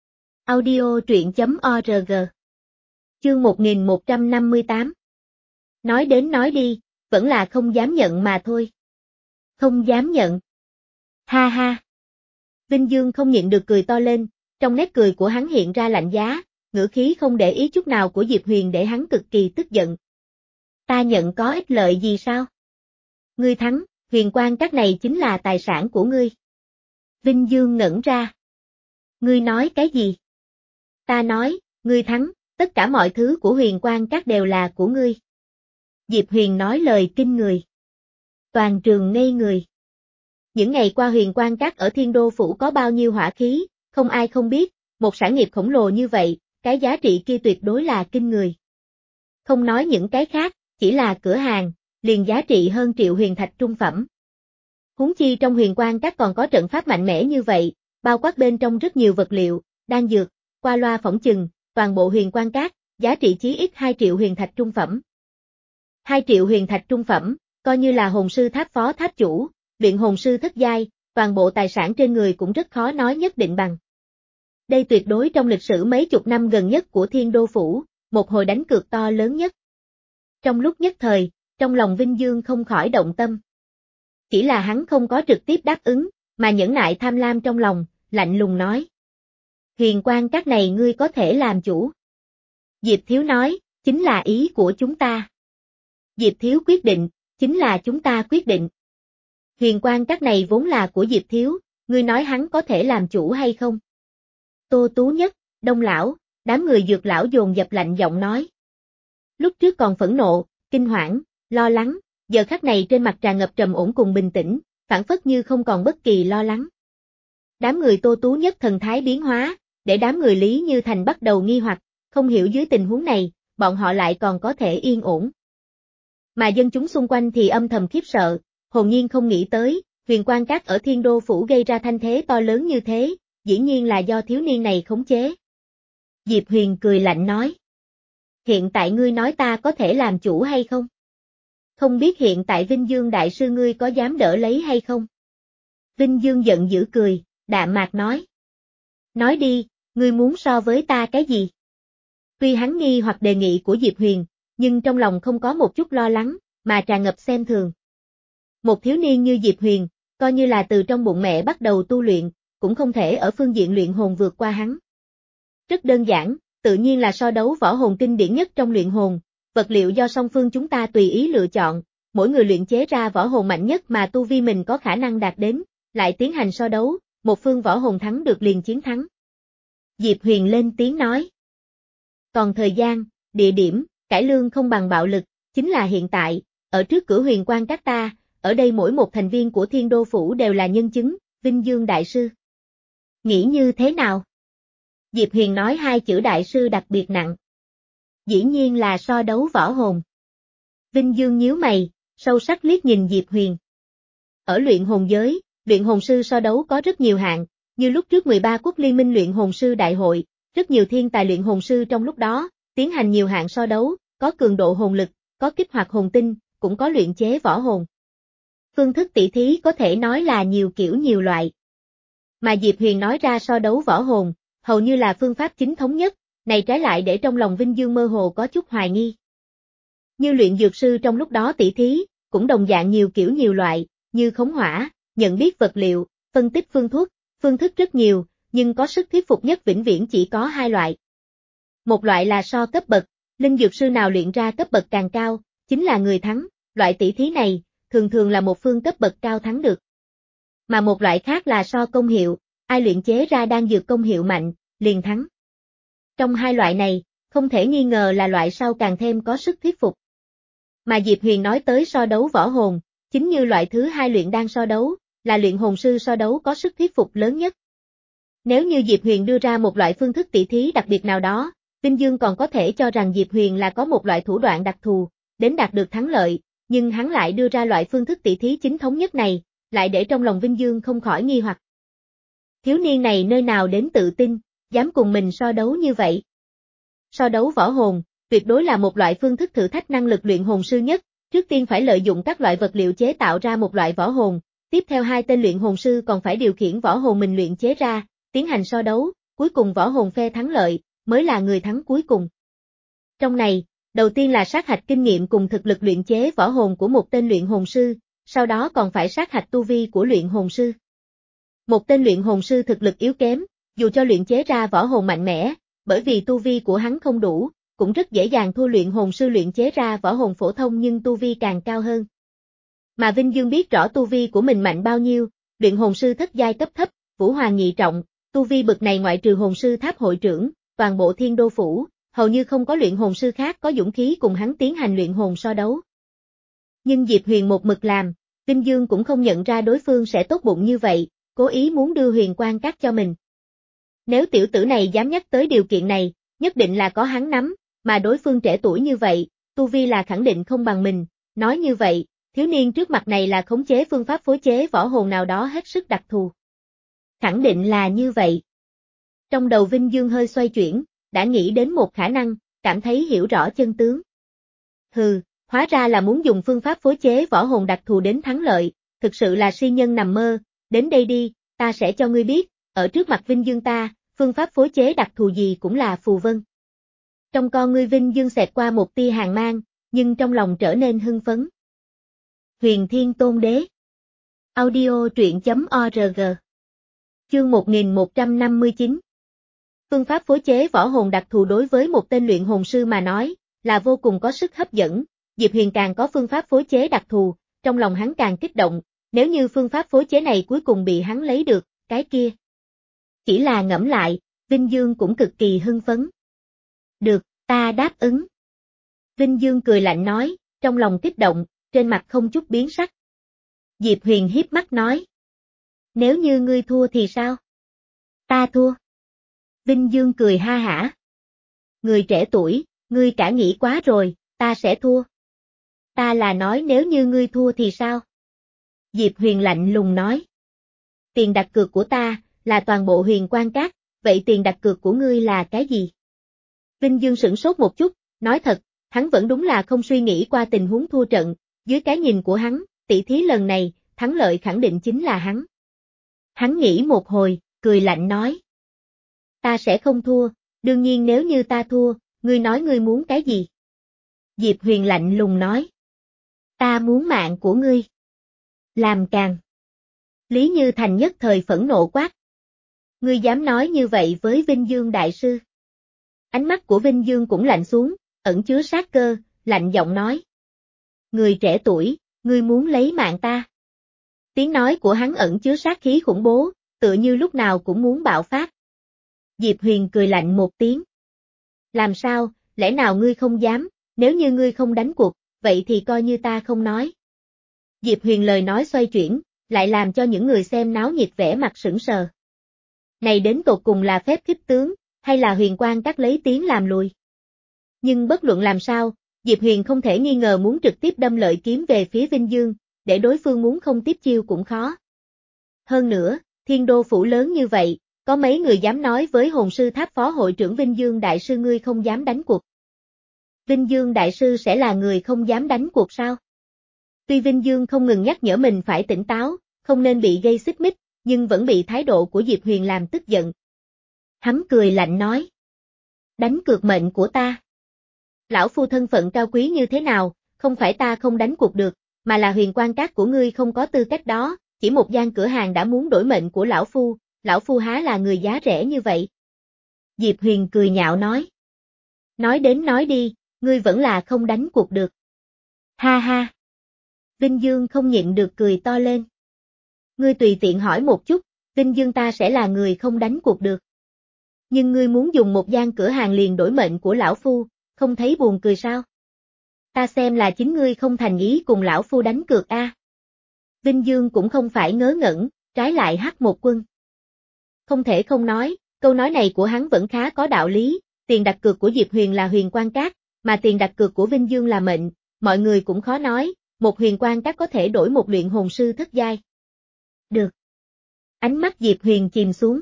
Audio truyện chấm org. Chương một nghìn một trăm năm mươi tám. Nói đến nói đi, vẫn là không dám nhận mà thôi. Không dám nhận. Ha ha. Vinh Dương không nhịn được cười to lên, trong nét cười của hắn hiện ra lạnh giá, ngữ khí không để ý chút nào của Diệp Huyền để hắn cực kỳ tức giận. Ta nhận có ích lợi gì sao? Ngươi thắng, huyền quan các này chính là tài sản của ngươi. Vinh Dương ngẩn ra. Ngươi nói cái gì? Ta nói, ngươi thắng, tất cả mọi thứ của Huyền Quang Các đều là của ngươi. Diệp Huyền nói lời kinh người. Toàn trường ngây người. Những ngày qua Huyền Quang Các ở Thiên Đô Phủ có bao nhiêu hỏa khí, không ai không biết, một sản nghiệp khổng lồ như vậy, cái giá trị kia tuyệt đối là kinh người. Không nói những cái khác, chỉ là cửa hàng, liền giá trị hơn triệu huyền thạch trung phẩm. Huống chi trong Huyền Quang Các còn có trận pháp mạnh mẽ như vậy, bao quát bên trong rất nhiều vật liệu, đan dược, qua loa phỏng chừng, toàn bộ Huyền Quang Các, giá trị chí ít hai triệu huyền thạch trung phẩm. hai triệu huyền thạch trung phẩm, coi như là hồn sư tháp phó tháp chủ, luyện hồn sư thất giai, toàn bộ tài sản trên người cũng rất khó nói nhất định bằng. Đây tuyệt đối trong lịch sử mấy chục năm gần nhất của Thiên Đô Phủ, một hồi đánh cược to lớn nhất. Trong lúc nhất thời, trong lòng Vinh Dương không khỏi động tâm. Chỉ là hắn không có trực tiếp đáp ứng, mà nhẫn nại tham lam trong lòng, lạnh lùng nói. Huyền Quang Các này ngươi có thể làm chủ. Diệp Thiếu nói, chính là ý của chúng ta. Diệp Thiếu quyết định, chính là chúng ta quyết định. Huyền Quang Các này vốn là của Diệp Thiếu, ngươi nói hắn có thể làm chủ hay không? Tô Tú Nhất, Đông Lão, đám người Dược Lão dồn dập lạnh giọng nói. Lúc trước còn phẫn nộ, kinh hoảng, lo lắng, giờ khắc này trên mặt tràn ngập trầm ổn cùng bình tĩnh, phản phất như không còn bất kỳ lo lắng. Đám người Tô Tú Nhất thần thái biến hóa, để đám người Lý Như Thành bắt đầu nghi hoặc, không hiểu dưới tình huống này, bọn họ lại còn có thể yên ổn. Mà dân chúng xung quanh thì âm thầm khiếp sợ, hồn nhiên không nghĩ tới, Huyền Quang Các ở Thiên Đô Phủ gây ra thanh thế to lớn như thế, dĩ nhiên là do thiếu niên này khống chế. Diệp Huyền cười lạnh nói. Hiện tại ngươi nói ta có thể làm chủ hay không? Không biết hiện tại Vinh Dương Đại Sư ngươi có dám đỡ lấy hay không? Vinh Dương giận dữ cười, đạm mạc nói. Nói đi, ngươi muốn so với ta cái gì? Tuy hắn nghi hoặc đề nghị của Diệp Huyền, nhưng trong lòng không có một chút lo lắng, mà tràn ngập xem thường. Một thiếu niên như Diệp Huyền, coi như là từ trong bụng mẹ bắt đầu tu luyện, cũng không thể ở phương diện luyện hồn vượt qua hắn. Rất đơn giản, tự nhiên là so đấu võ hồn kinh điển nhất trong luyện hồn, vật liệu do song phương chúng ta tùy ý lựa chọn, mỗi người luyện chế ra võ hồn mạnh nhất mà tu vi mình có khả năng đạt đến, lại tiến hành so đấu, một phương võ hồn thắng được liền chiến thắng. Diệp Huyền lên tiếng nói. Còn thời gian, địa điểm, cải lương không bằng bạo lực, chính là hiện tại, ở trước cửa Huyền Quang Các ta, ở đây mỗi một thành viên của Thiên Đô Phủ đều là nhân chứng, Vinh Dương Đại Sư. Nghĩ như thế nào? Diệp Huyền nói hai chữ đại sư đặc biệt nặng. Dĩ nhiên là so đấu võ hồn. Vinh Dương nhíu mày, sâu sắc liếc nhìn Diệp Huyền. Ở luyện hồn giới, luyện hồn sư so đấu có rất nhiều hạng, như lúc trước mười ba quốc liên minh luyện hồn sư đại hội, rất nhiều thiên tài luyện hồn sư trong lúc đó, tiến hành nhiều hạng so đấu, có cường độ hồn lực, có kích hoạt hồn tinh, cũng có luyện chế võ hồn. Phương thức tỷ thí có thể nói là nhiều kiểu nhiều loại. Mà Diệp Huyền nói ra so đấu võ hồn, hầu như là phương pháp chính thống nhất, này trái lại để trong lòng Vinh Dương mơ hồ có chút hoài nghi. Như luyện dược sư trong lúc đó tỷ thí, cũng đồng dạng nhiều kiểu nhiều loại, như khống hỏa, nhận biết vật liệu, phân tích phương thuốc, phương thức rất nhiều, nhưng có sức thuyết phục nhất vĩnh viễn chỉ có hai loại. Một loại là so cấp bậc, linh dược sư nào luyện ra cấp bậc càng cao, chính là người thắng, loại tỷ thí này, thường thường là một phương cấp bậc cao thắng được. Mà một loại khác là so công hiệu, ai luyện chế ra đan dược công hiệu mạnh, liền thắng. Trong hai loại này, không thể nghi ngờ là loại sau càng thêm có sức thuyết phục. Mà Diệp Huyền nói tới so đấu võ hồn, chính như loại thứ hai luyện đan so đấu, là luyện hồn sư so đấu có sức thuyết phục lớn nhất. Nếu như Diệp Huyền đưa ra một loại phương thức tỷ thí đặc biệt nào đó, Vinh Dương còn có thể cho rằng Diệp Huyền là có một loại thủ đoạn đặc thù, đến đạt được thắng lợi, nhưng hắn lại đưa ra loại phương thức tỷ thí chính thống nhất này, lại để trong lòng Vinh Dương không khỏi nghi hoặc. Thiếu niên này nơi nào đến tự tin, dám cùng mình so đấu như vậy. So đấu võ hồn, tuyệt đối là một loại phương thức thử thách năng lực luyện hồn sư nhất, trước tiên phải lợi dụng các loại vật liệu chế tạo ra một loại võ hồn, tiếp theo hai tên luyện hồn sư còn phải điều khiển võ hồn mình luyện chế ra, tiến hành so đấu, cuối cùng võ hồn phe thắng lợi, mới là người thắng cuối cùng. Trong này, đầu tiên là sát hạch kinh nghiệm cùng thực lực luyện chế võ hồn của một tên luyện hồn sư, sau đó còn phải sát hạch tu vi của luyện hồn sư. Một tên luyện hồn sư thực lực yếu kém, dù cho luyện chế ra võ hồn mạnh mẽ, bởi vì tu vi của hắn không đủ, cũng rất dễ dàng thua luyện hồn sư luyện chế ra võ hồn phổ thông nhưng tu vi càng cao hơn. Mà Vinh Dương biết rõ tu vi của mình mạnh bao nhiêu, luyện hồn sư thất giai cấp thấp, Vũ Hoàng nhị trọng, Tu vi bực này ngoại trừ hồn sư tháp hội trưởng, toàn bộ thiên đô phủ, hầu như không có luyện hồn sư khác có dũng khí cùng hắn tiến hành luyện hồn so đấu. Nhưng Diệp Huyền một mực làm, Vinh Dương cũng không nhận ra đối phương sẽ tốt bụng như vậy, cố ý muốn đưa huyền quan các cho mình. Nếu tiểu tử này dám nhắc tới điều kiện này, nhất định là có hắn nắm, mà đối phương trẻ tuổi như vậy, tu vi là khẳng định không bằng mình, nói như vậy, thiếu niên trước mặt này là khống chế phương pháp phối chế võ hồn nào đó hết sức đặc thù. Khẳng định là như vậy. Trong đầu Vinh Dương hơi xoay chuyển, đã nghĩ đến một khả năng, cảm thấy hiểu rõ chân tướng. Hừ, hóa ra là muốn dùng phương pháp phối chế võ hồn đặc thù đến thắng lợi, thực sự là si nhân nằm mơ, đến đây đi, ta sẽ cho ngươi biết, ở trước mặt Vinh Dương ta, phương pháp phối chế đặc thù gì cũng là phù vân. Trong con ngươi Vinh Dương xẹt qua một tia hàn mang, nhưng trong lòng trở nên hưng phấn. Huyền Thiên Tôn Đế. Audio truyện chấm org. Chương một nghìn một trăm năm mươi chín. Phương pháp phối chế võ hồn đặc thù đối với một tên luyện hồn sư mà nói, là vô cùng có sức hấp dẫn, Diệp Huyền càng có phương pháp phối chế đặc thù, trong lòng hắn càng kích động, nếu như phương pháp phối chế này cuối cùng bị hắn lấy được, cái kia. Chỉ là ngẫm lại, Vinh Dương cũng cực kỳ hưng phấn. Được, ta đáp ứng. Vinh Dương cười lạnh nói, trong lòng kích động, trên mặt không chút biến sắc. Diệp Huyền hiếp mắt nói. Nếu như ngươi thua thì sao? Ta thua. Vinh Dương cười ha hả. Người trẻ tuổi, ngươi cả nghĩ quá rồi, ta sẽ thua. Ta là nói nếu như ngươi thua thì sao? Diệp Huyền lạnh lùng nói. Tiền đặt cược của ta, là toàn bộ huyền quan cát, vậy tiền đặt cược của ngươi là cái gì? Vinh Dương sửng sốt một chút, nói thật, hắn vẫn đúng là không suy nghĩ qua tình huống thua trận, dưới cái nhìn của hắn, tỷ thí lần này, thắng lợi khẳng định chính là hắn. Hắn nghĩ một hồi, cười lạnh nói. Ta sẽ không thua, đương nhiên nếu như ta thua, ngươi nói ngươi muốn cái gì? Diệp Huyền lạnh lùng nói. Ta muốn mạng của ngươi. Làm càng. Lý Như Thành nhất thời phẫn nộ quát. Ngươi dám nói như vậy với Vinh Dương Đại Sư? Ánh mắt của Vinh Dương cũng lạnh xuống, ẩn chứa sát cơ, lạnh giọng nói. Người trẻ tuổi, ngươi muốn lấy mạng ta. Tiếng nói của hắn ẩn chứa sát khí khủng bố, tựa như lúc nào cũng muốn bạo phát. Diệp Huyền cười lạnh một tiếng. Làm sao, lẽ nào ngươi không dám, nếu như ngươi không đánh cuộc, vậy thì coi như ta không nói. Diệp Huyền lời nói xoay chuyển, lại làm cho những người xem náo nhiệt vẻ mặt sững sờ. Này đến tột cùng là phép khích tướng, hay là huyền quan các lấy tiếng làm lùi? Nhưng bất luận làm sao, Diệp Huyền không thể nghi ngờ muốn trực tiếp đâm lợi kiếm về phía Vinh Dương, để đối phương muốn không tiếp chiêu cũng khó. Hơn nữa, thiên đô phủ lớn như vậy, có mấy người dám nói với hồn sư tháp phó hội trưởng Vinh Dương Đại Sư ngươi không dám đánh cuộc. Vinh Dương Đại Sư sẽ là người không dám đánh cuộc sao? Tuy Vinh Dương không ngừng nhắc nhở mình phải tỉnh táo, không nên bị gây xích mích, nhưng vẫn bị thái độ của Diệp Huyền làm tức giận. Hắn cười lạnh nói. Đánh cược mệnh của ta. Lão phu thân phận cao quý như thế nào, không phải ta không đánh cuộc được, mà là huyền quan cát của ngươi không có tư cách đó, chỉ một gian cửa hàng đã muốn đổi mệnh của lão phu, lão phu há là người giá rẻ như vậy. Diệp Huyền cười nhạo nói. Nói đến nói đi, ngươi vẫn là không đánh cuộc được. Ha ha. Vinh Dương không nhịn được cười to lên. Ngươi tùy tiện hỏi một chút, Vinh Dương ta sẽ là người không đánh cuộc được. Nhưng ngươi muốn dùng một gian cửa hàng liền đổi mệnh của lão phu, không thấy buồn cười sao? Ta xem là chính ngươi không thành ý cùng lão phu đánh cược a. À. Vinh Dương cũng không phải ngớ ngẩn, trái lại hắc một quân. Không thể không nói, câu nói này của hắn vẫn khá có đạo lý, tiền đặt cược của Diệp Huyền là huyền quan cát, mà tiền đặt cược của Vinh Dương là mệnh, mọi người cũng khó nói, một huyền quan cát có thể đổi một luyện hồn sư thất giai. Được. Ánh mắt Diệp Huyền chìm xuống.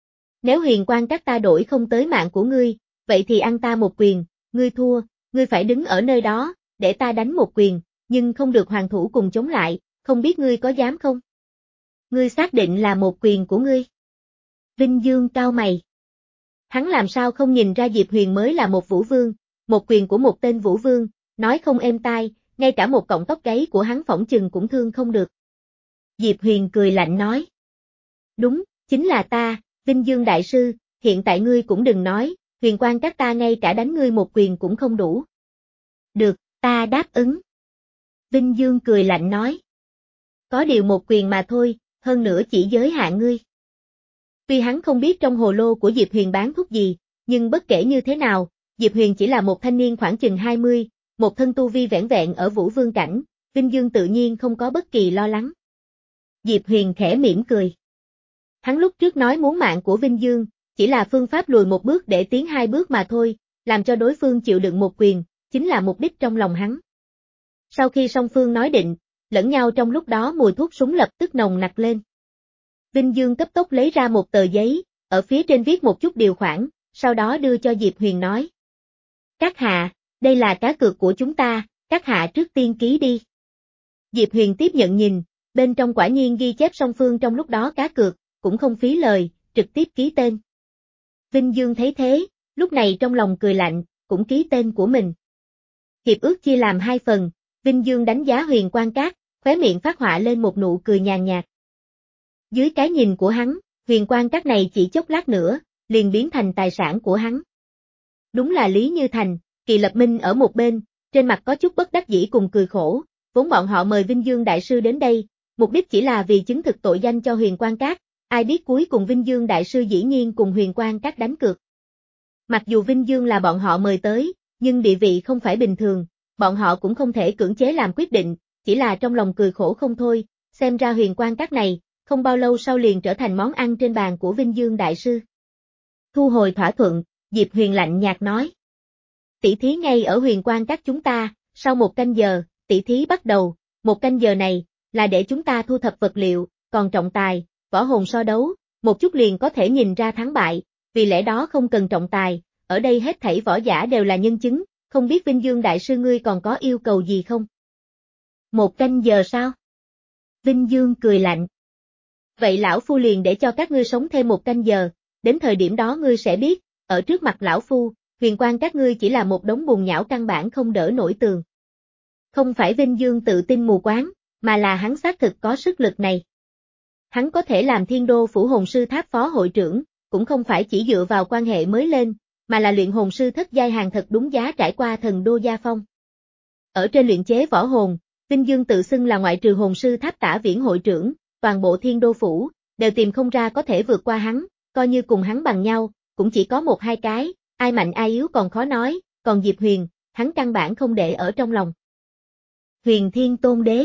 Nếu huyền quan cát ta đổi không tới mạng của ngươi, vậy thì ăn ta một quyền, ngươi thua, ngươi phải đứng ở nơi đó, để ta đánh một quyền, nhưng không được hoàn thủ cùng chống lại, không biết ngươi có dám không? Ngươi xác định là một quyền của ngươi. Vinh Dương cau mày. Hắn làm sao không nhìn ra Diệp Huyền mới là một vũ vương, một quyền của một tên vũ vương, nói không êm tai, ngay cả một cọng tóc gáy của hắn phỏng chừng cũng thương không được. Diệp Huyền cười lạnh nói. Đúng, chính là ta, Vinh Dương Đại Sư, hiện tại ngươi cũng đừng nói, huyền quan các ta ngay cả đánh ngươi một quyền cũng không đủ. Được, ta đáp ứng. Vinh Dương cười lạnh nói. Có điều một quyền mà thôi, hơn nữa chỉ giới hạn ngươi. Tuy hắn không biết trong hồ lô của Diệp Huyền bán thuốc gì, nhưng bất kể như thế nào, Diệp Huyền chỉ là một thanh niên khoảng chừng hai mươi, một thân tu vi vẻn vẹn ở Vũ Vương cảnh, Vinh Dương tự nhiên không có bất kỳ lo lắng. Diệp Huyền khẽ mỉm cười. Hắn lúc trước nói muốn mạng của Vinh Dương, chỉ là phương pháp lùi một bước để tiến hai bước mà thôi, làm cho đối phương chịu đựng một quyền, chính là mục đích trong lòng hắn. Sau khi song phương nói định, lẫn nhau trong lúc đó mùi thuốc súng lập tức nồng nặc lên. Vinh Dương cấp tốc lấy ra một tờ giấy, ở phía trên viết một chút điều khoản, sau đó đưa cho Diệp Huyền nói. Các hạ, đây là cá cược của chúng ta, các hạ trước tiên ký đi. Diệp Huyền tiếp nhận nhìn, bên trong quả nhiên ghi chép song phương trong lúc đó cá cược, cũng không phí lời, trực tiếp ký tên. Vinh Dương thấy thế, lúc này trong lòng cười lạnh, cũng ký tên của mình. Hiệp ước chia làm hai phần, Vinh Dương đánh giá Huyền Quang Các, khóe miệng phát họa lên một nụ cười nhàn nhạt. Dưới cái nhìn của hắn, Huyền Quang Các này chỉ chốc lát nữa, liền biến thành tài sản của hắn. Đúng là Lý Như Thành, Kỳ Lập Minh ở một bên, trên mặt có chút bất đắc dĩ cùng cười khổ, vốn bọn họ mời Vinh Dương Đại Sư đến đây, mục đích chỉ là vì chứng thực tội danh cho Huyền Quang Các, ai biết cuối cùng Vinh Dương Đại Sư dĩ nhiên cùng Huyền Quang Các đánh cược. Mặc dù Vinh Dương là bọn họ mời tới, nhưng địa vị không phải bình thường, bọn họ cũng không thể cưỡng chế làm quyết định, chỉ là trong lòng cười khổ không thôi, xem ra Huyền Quang Các này, không bao lâu sau liền trở thành món ăn trên bàn của Vinh Dương Đại Sư. Thu hồi thỏa thuận, Diệp Huyền lạnh nhạt nói. Tỷ thí ngay ở Huyền Quang Các chúng ta, sau một canh giờ, tỷ thí bắt đầu, một canh giờ này, là để chúng ta thu thập vật liệu, còn trọng tài, võ hồn so đấu, một chút liền có thể nhìn ra thắng bại, vì lẽ đó không cần trọng tài, ở đây hết thảy võ giả đều là nhân chứng, không biết Vinh Dương Đại Sư ngươi còn có yêu cầu gì không? Một canh giờ sao? Vinh Dương cười lạnh. Vậy lão phu liền để cho các ngươi sống thêm một canh giờ, đến thời điểm đó ngươi sẽ biết, ở trước mặt lão phu, Huyền Quang Các ngươi chỉ là một đống bùn nhão căn bản không đỡ nổi tường. Không phải Vinh Dương tự tin mù quáng, mà là hắn xác thực có sức lực này. Hắn có thể làm Thiên Đô Phủ Hồn Sư Tháp phó hội trưởng, cũng không phải chỉ dựa vào quan hệ mới lên, mà là luyện hồn sư thất giai hàng thật đúng giá trải qua thần đô gia phong. Ở trên luyện chế võ hồn, Vinh Dương tự xưng là ngoại trừ hồn sư Tháp Tả Viễn hội trưởng, toàn bộ Thiên Đô Phủ, đều tìm không ra có thể vượt qua hắn, coi như cùng hắn bằng nhau, cũng chỉ có một hai cái, ai mạnh ai yếu còn khó nói, còn Diệp Huyền, hắn căn bản không để ở trong lòng. Huyền Thiên Tôn Đế.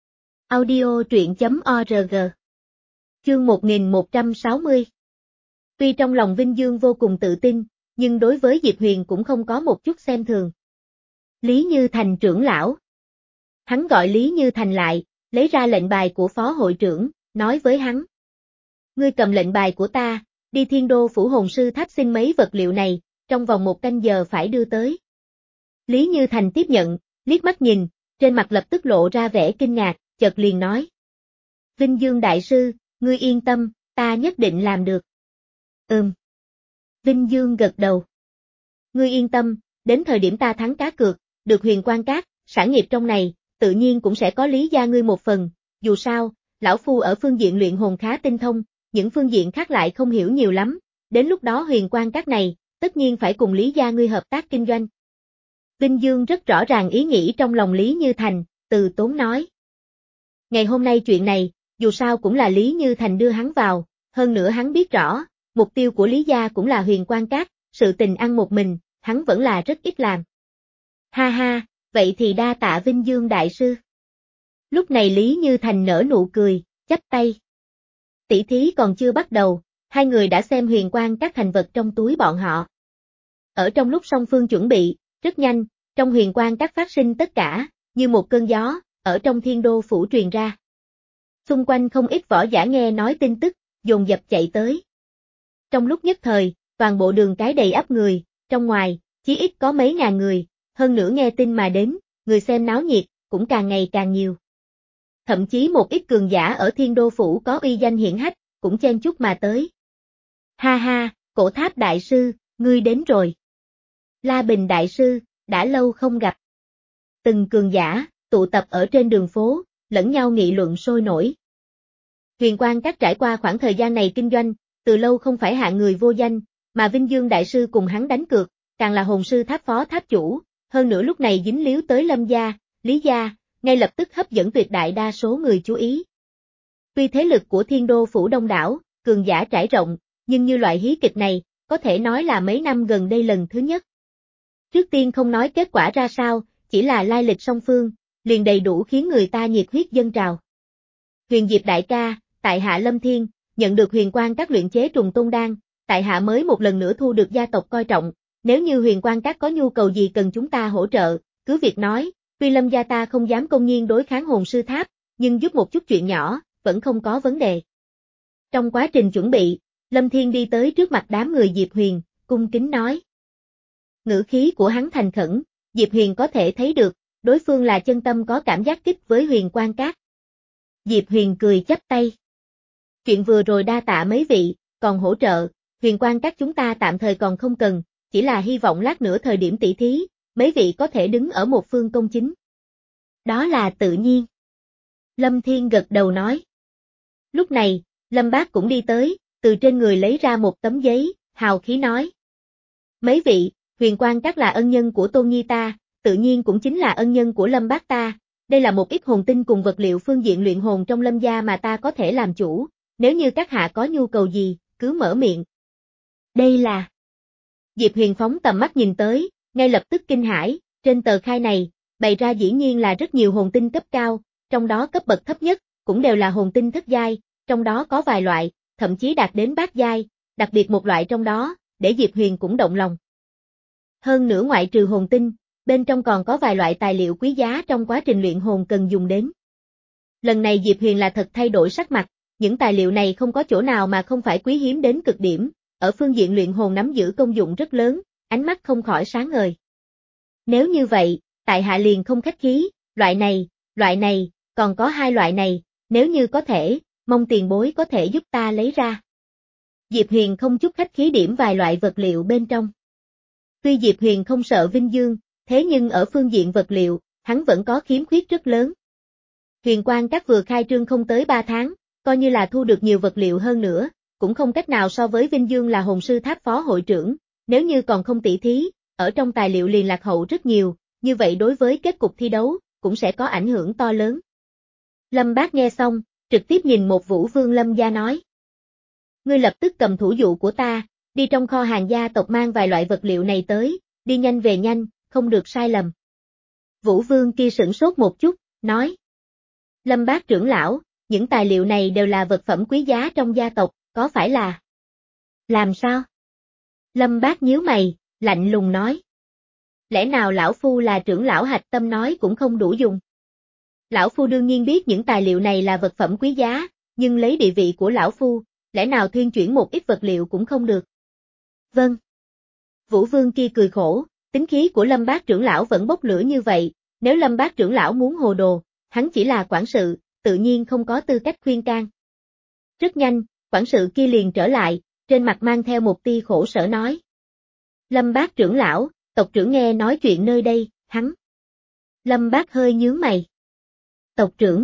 Audio truyện chấm org. Chương một nghìn một trăm sáu mươi. Tuy trong lòng Vinh Dương vô cùng tự tin, nhưng đối với Diệp Huyền cũng không có một chút xem thường. Lý Như Thành trưởng lão. Hắn gọi Lý Như Thành lại, lấy ra lệnh bài của phó hội trưởng, nói với hắn. Ngươi cầm lệnh bài của ta, đi Thiên Đô Phủ Hồn Sư Tháp xin mấy vật liệu này, trong vòng một canh giờ phải đưa tới. Lý Như Thành tiếp nhận, liếc mắt nhìn, trên mặt lập tức lộ ra vẻ kinh ngạc, chợt liền nói. Vinh Dương Đại Sư, ngươi yên tâm, ta nhất định làm được. Ừm. Vinh Dương gật đầu. Ngươi yên tâm, đến thời điểm ta thắng cá cược, được Huyền Quang Các, sản nghiệp trong này, tự nhiên cũng sẽ có Lý gia ngươi một phần, dù sao, lão phu ở phương diện luyện hồn khá tinh thông, những phương diện khác lại không hiểu nhiều lắm, đến lúc đó Huyền Quang Các này, tất nhiên phải cùng Lý gia ngươi hợp tác kinh doanh. Vinh Dương rất rõ ràng ý nghĩ trong lòng Lý Như Thành, từ tốn nói. Ngày hôm nay chuyện này, dù sao cũng là Lý Như Thành đưa hắn vào, hơn nữa hắn biết rõ, mục tiêu của Lý gia cũng là Huyền Quang Các, sự tình ăn một mình, hắn vẫn là rất ít làm. Ha ha, vậy thì đa tạ Vinh Dương Đại Sư. Lúc này Lý Như Thành nở nụ cười, chắp tay. Tỷ thí còn chưa bắt đầu, hai người đã xem Huyền Quang Các thành vật trong túi bọn họ. Ở trong lúc song phương chuẩn bị, rất nhanh, trong Huyền Quang Các phát sinh tất cả, như một cơn gió, ở trong Thiên Đô Phủ truyền ra. Xung quanh không ít võ giả nghe nói tin tức, dồn dập chạy tới. Trong lúc nhất thời, toàn bộ đường cái đầy ắp người, trong ngoài, chí ít có mấy ngàn người, hơn nữa nghe tin mà đến, người xem náo nhiệt, cũng càng ngày càng nhiều. Thậm chí một ít cường giả ở Thiên Đô Phủ có uy danh hiển hách, cũng chen chúc mà tới. Ha ha, Cổ Tháp Đại Sư, ngươi đến rồi. La Bình Đại Sư, đã lâu không gặp. Từng cường giả, tụ tập ở trên đường phố, lẫn nhau nghị luận sôi nổi. Huyền Quang Các trải qua khoảng thời gian này kinh doanh, từ lâu không phải hạng người vô danh, mà Vinh Dương Đại Sư cùng hắn đánh cược, càng là hồn sư tháp phó tháp chủ, hơn nữa lúc này dính líu tới Lâm gia, Lý gia, ngay lập tức hấp dẫn tuyệt đại đa số người chú ý. Tuy thế lực của Thiên Đô Phủ đông đảo, cường giả trải rộng, nhưng như loại hí kịch này, có thể nói là mấy năm gần đây lần thứ nhất. Trước tiên không nói kết quả ra sao, chỉ là lai lịch song phương, liền đầy đủ khiến người ta nhiệt huyết dâng trào. Huyền Diệp đại ca, tại hạ Lâm Thiên, nhận được huyền quang các luyện chế trùng tôn đan, tại hạ mới một lần nữa thu được gia tộc coi trọng, nếu như huyền quang các có nhu cầu gì cần chúng ta hỗ trợ, cứ việc nói, tuy Lâm gia ta không dám công nhiên đối kháng hồn sư tháp, nhưng giúp một chút chuyện nhỏ, vẫn không có vấn đề. Trong quá trình chuẩn bị, Lâm Thiên đi tới trước mặt đám người Diệp Huyền, cung kính nói. Ngữ khí của hắn thành khẩn, Diệp Huyền có thể thấy được, đối phương là chân tâm có cảm giác kích với huyền quang các. Diệp Huyền cười chắp tay. Chuyện vừa rồi đa tạ mấy vị, còn hỗ trợ, huyền quang các chúng ta tạm thời còn không cần, chỉ là hy vọng lát nữa thời điểm tỷ thí, mấy vị có thể đứng ở một phương công chính. Đó là tự nhiên. Lâm Thiên gật đầu nói. Lúc này, Lâm Bác cũng đi tới, từ trên người lấy ra một tấm giấy, hào khí nói. Mấy vị, huyền quang các là ân nhân của Tôn Nhi ta, tự nhiên cũng chính là ân nhân của Lâm Bác ta, đây là một ít hồn tinh cùng vật liệu phương diện luyện hồn trong Lâm gia mà ta có thể làm chủ, nếu như các hạ có nhu cầu gì, cứ mở miệng. Đây là... Diệp Huyền phóng tầm mắt nhìn tới, ngay lập tức kinh hãi, trên tờ khai này, bày ra dĩ nhiên là rất nhiều hồn tinh cấp cao, trong đó cấp bậc thấp nhất, cũng đều là hồn tinh thất giai, trong đó có vài loại, thậm chí đạt đến bát giai, đặc biệt một loại trong đó, để Diệp Huyền cũng động lòng. Hơn nữa ngoại trừ hồn tinh, bên trong còn có vài loại tài liệu quý giá trong quá trình luyện hồn cần dùng đến. Lần này Diệp Huyền là thật thay đổi sắc mặt, những tài liệu này không có chỗ nào mà không phải quý hiếm đến cực điểm, ở phương diện luyện hồn nắm giữ công dụng rất lớn, ánh mắt không khỏi sáng ngời. Nếu như vậy, tại hạ liền không khách khí, loại này, loại này, còn có hai loại này, nếu như có thể, mong tiền bối có thể giúp ta lấy ra. Diệp Huyền không chút khách khí điểm vài loại vật liệu bên trong. Tuy Diệp Huyền không sợ vinh dương, thế nhưng ở phương diện vật liệu, hắn vẫn có khiếm khuyết rất lớn. Huyền quang các vừa khai trương không tới ba tháng, coi như là thu được nhiều vật liệu hơn nữa, cũng không cách nào so với Vinh Dương là hồn sư tháp phó hội trưởng, nếu như còn không tỷ thí, ở trong tài liệu liền lạc hậu rất nhiều, như vậy đối với kết cục thi đấu, cũng sẽ có ảnh hưởng to lớn. Lâm Bác nghe xong, trực tiếp nhìn một Vũ Vương Lâm gia nói. Ngươi lập tức cầm thủ dụ của ta, đi trong kho hàng gia tộc mang vài loại vật liệu này tới, đi nhanh về nhanh, không được sai lầm. Vũ Vương kia sửng sốt một chút, nói. Lâm Bác trưởng lão, những tài liệu này đều là vật phẩm quý giá trong gia tộc, có phải là... Làm sao? Lâm Bác nhíu mày, lạnh lùng nói. Lẽ nào lão phu là trưởng lão hạch tâm nói cũng không đủ dùng? Lão phu đương nhiên biết những tài liệu này là vật phẩm quý giá, nhưng lấy địa vị của lão phu, lẽ nào thuyên chuyển một ít vật liệu cũng không được? Vâng. Vũ Vương kia cười khổ, tính khí của Lâm Bác trưởng lão vẫn bốc lửa như vậy, nếu Lâm Bác trưởng lão muốn hồ đồ, hắn chỉ là quản sự, tự nhiên không có tư cách khuyên can. Rất nhanh, quản sự kia liền trở lại, trên mặt mang theo một tia khổ sở nói. Lâm Bác trưởng lão, tộc trưởng nghe nói chuyện nơi đây, hắn. Lâm Bác hơi nhướng mày. Tộc trưởng.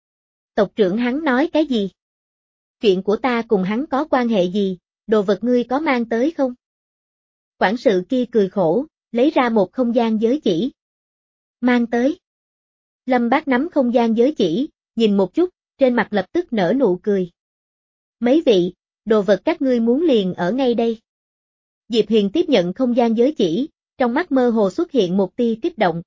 Tộc trưởng hắn nói cái gì? Chuyện của ta cùng hắn có quan hệ gì, đồ vật ngươi có mang tới không? Quản sự kia cười khổ, lấy ra một không gian giới chỉ. Mang tới. Lâm Bác nắm không gian giới chỉ, nhìn một chút, trên mặt lập tức nở nụ cười. Mấy vị, đồ vật các ngươi muốn liền ở ngay đây. Diệp Huyền tiếp nhận không gian giới chỉ, trong mắt mơ hồ xuất hiện một tia kích động.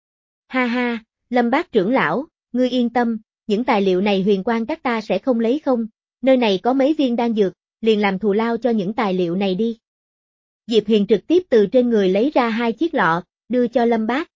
Ha ha, Lâm Bác trưởng lão, ngươi yên tâm, những tài liệu này huyền quang các ta sẽ không lấy không, nơi này có mấy viên đan dược, liền làm thù lao cho những tài liệu này đi. Diệp Huyền trực tiếp từ trên người lấy ra hai chiếc lọ, đưa cho Lâm Bác.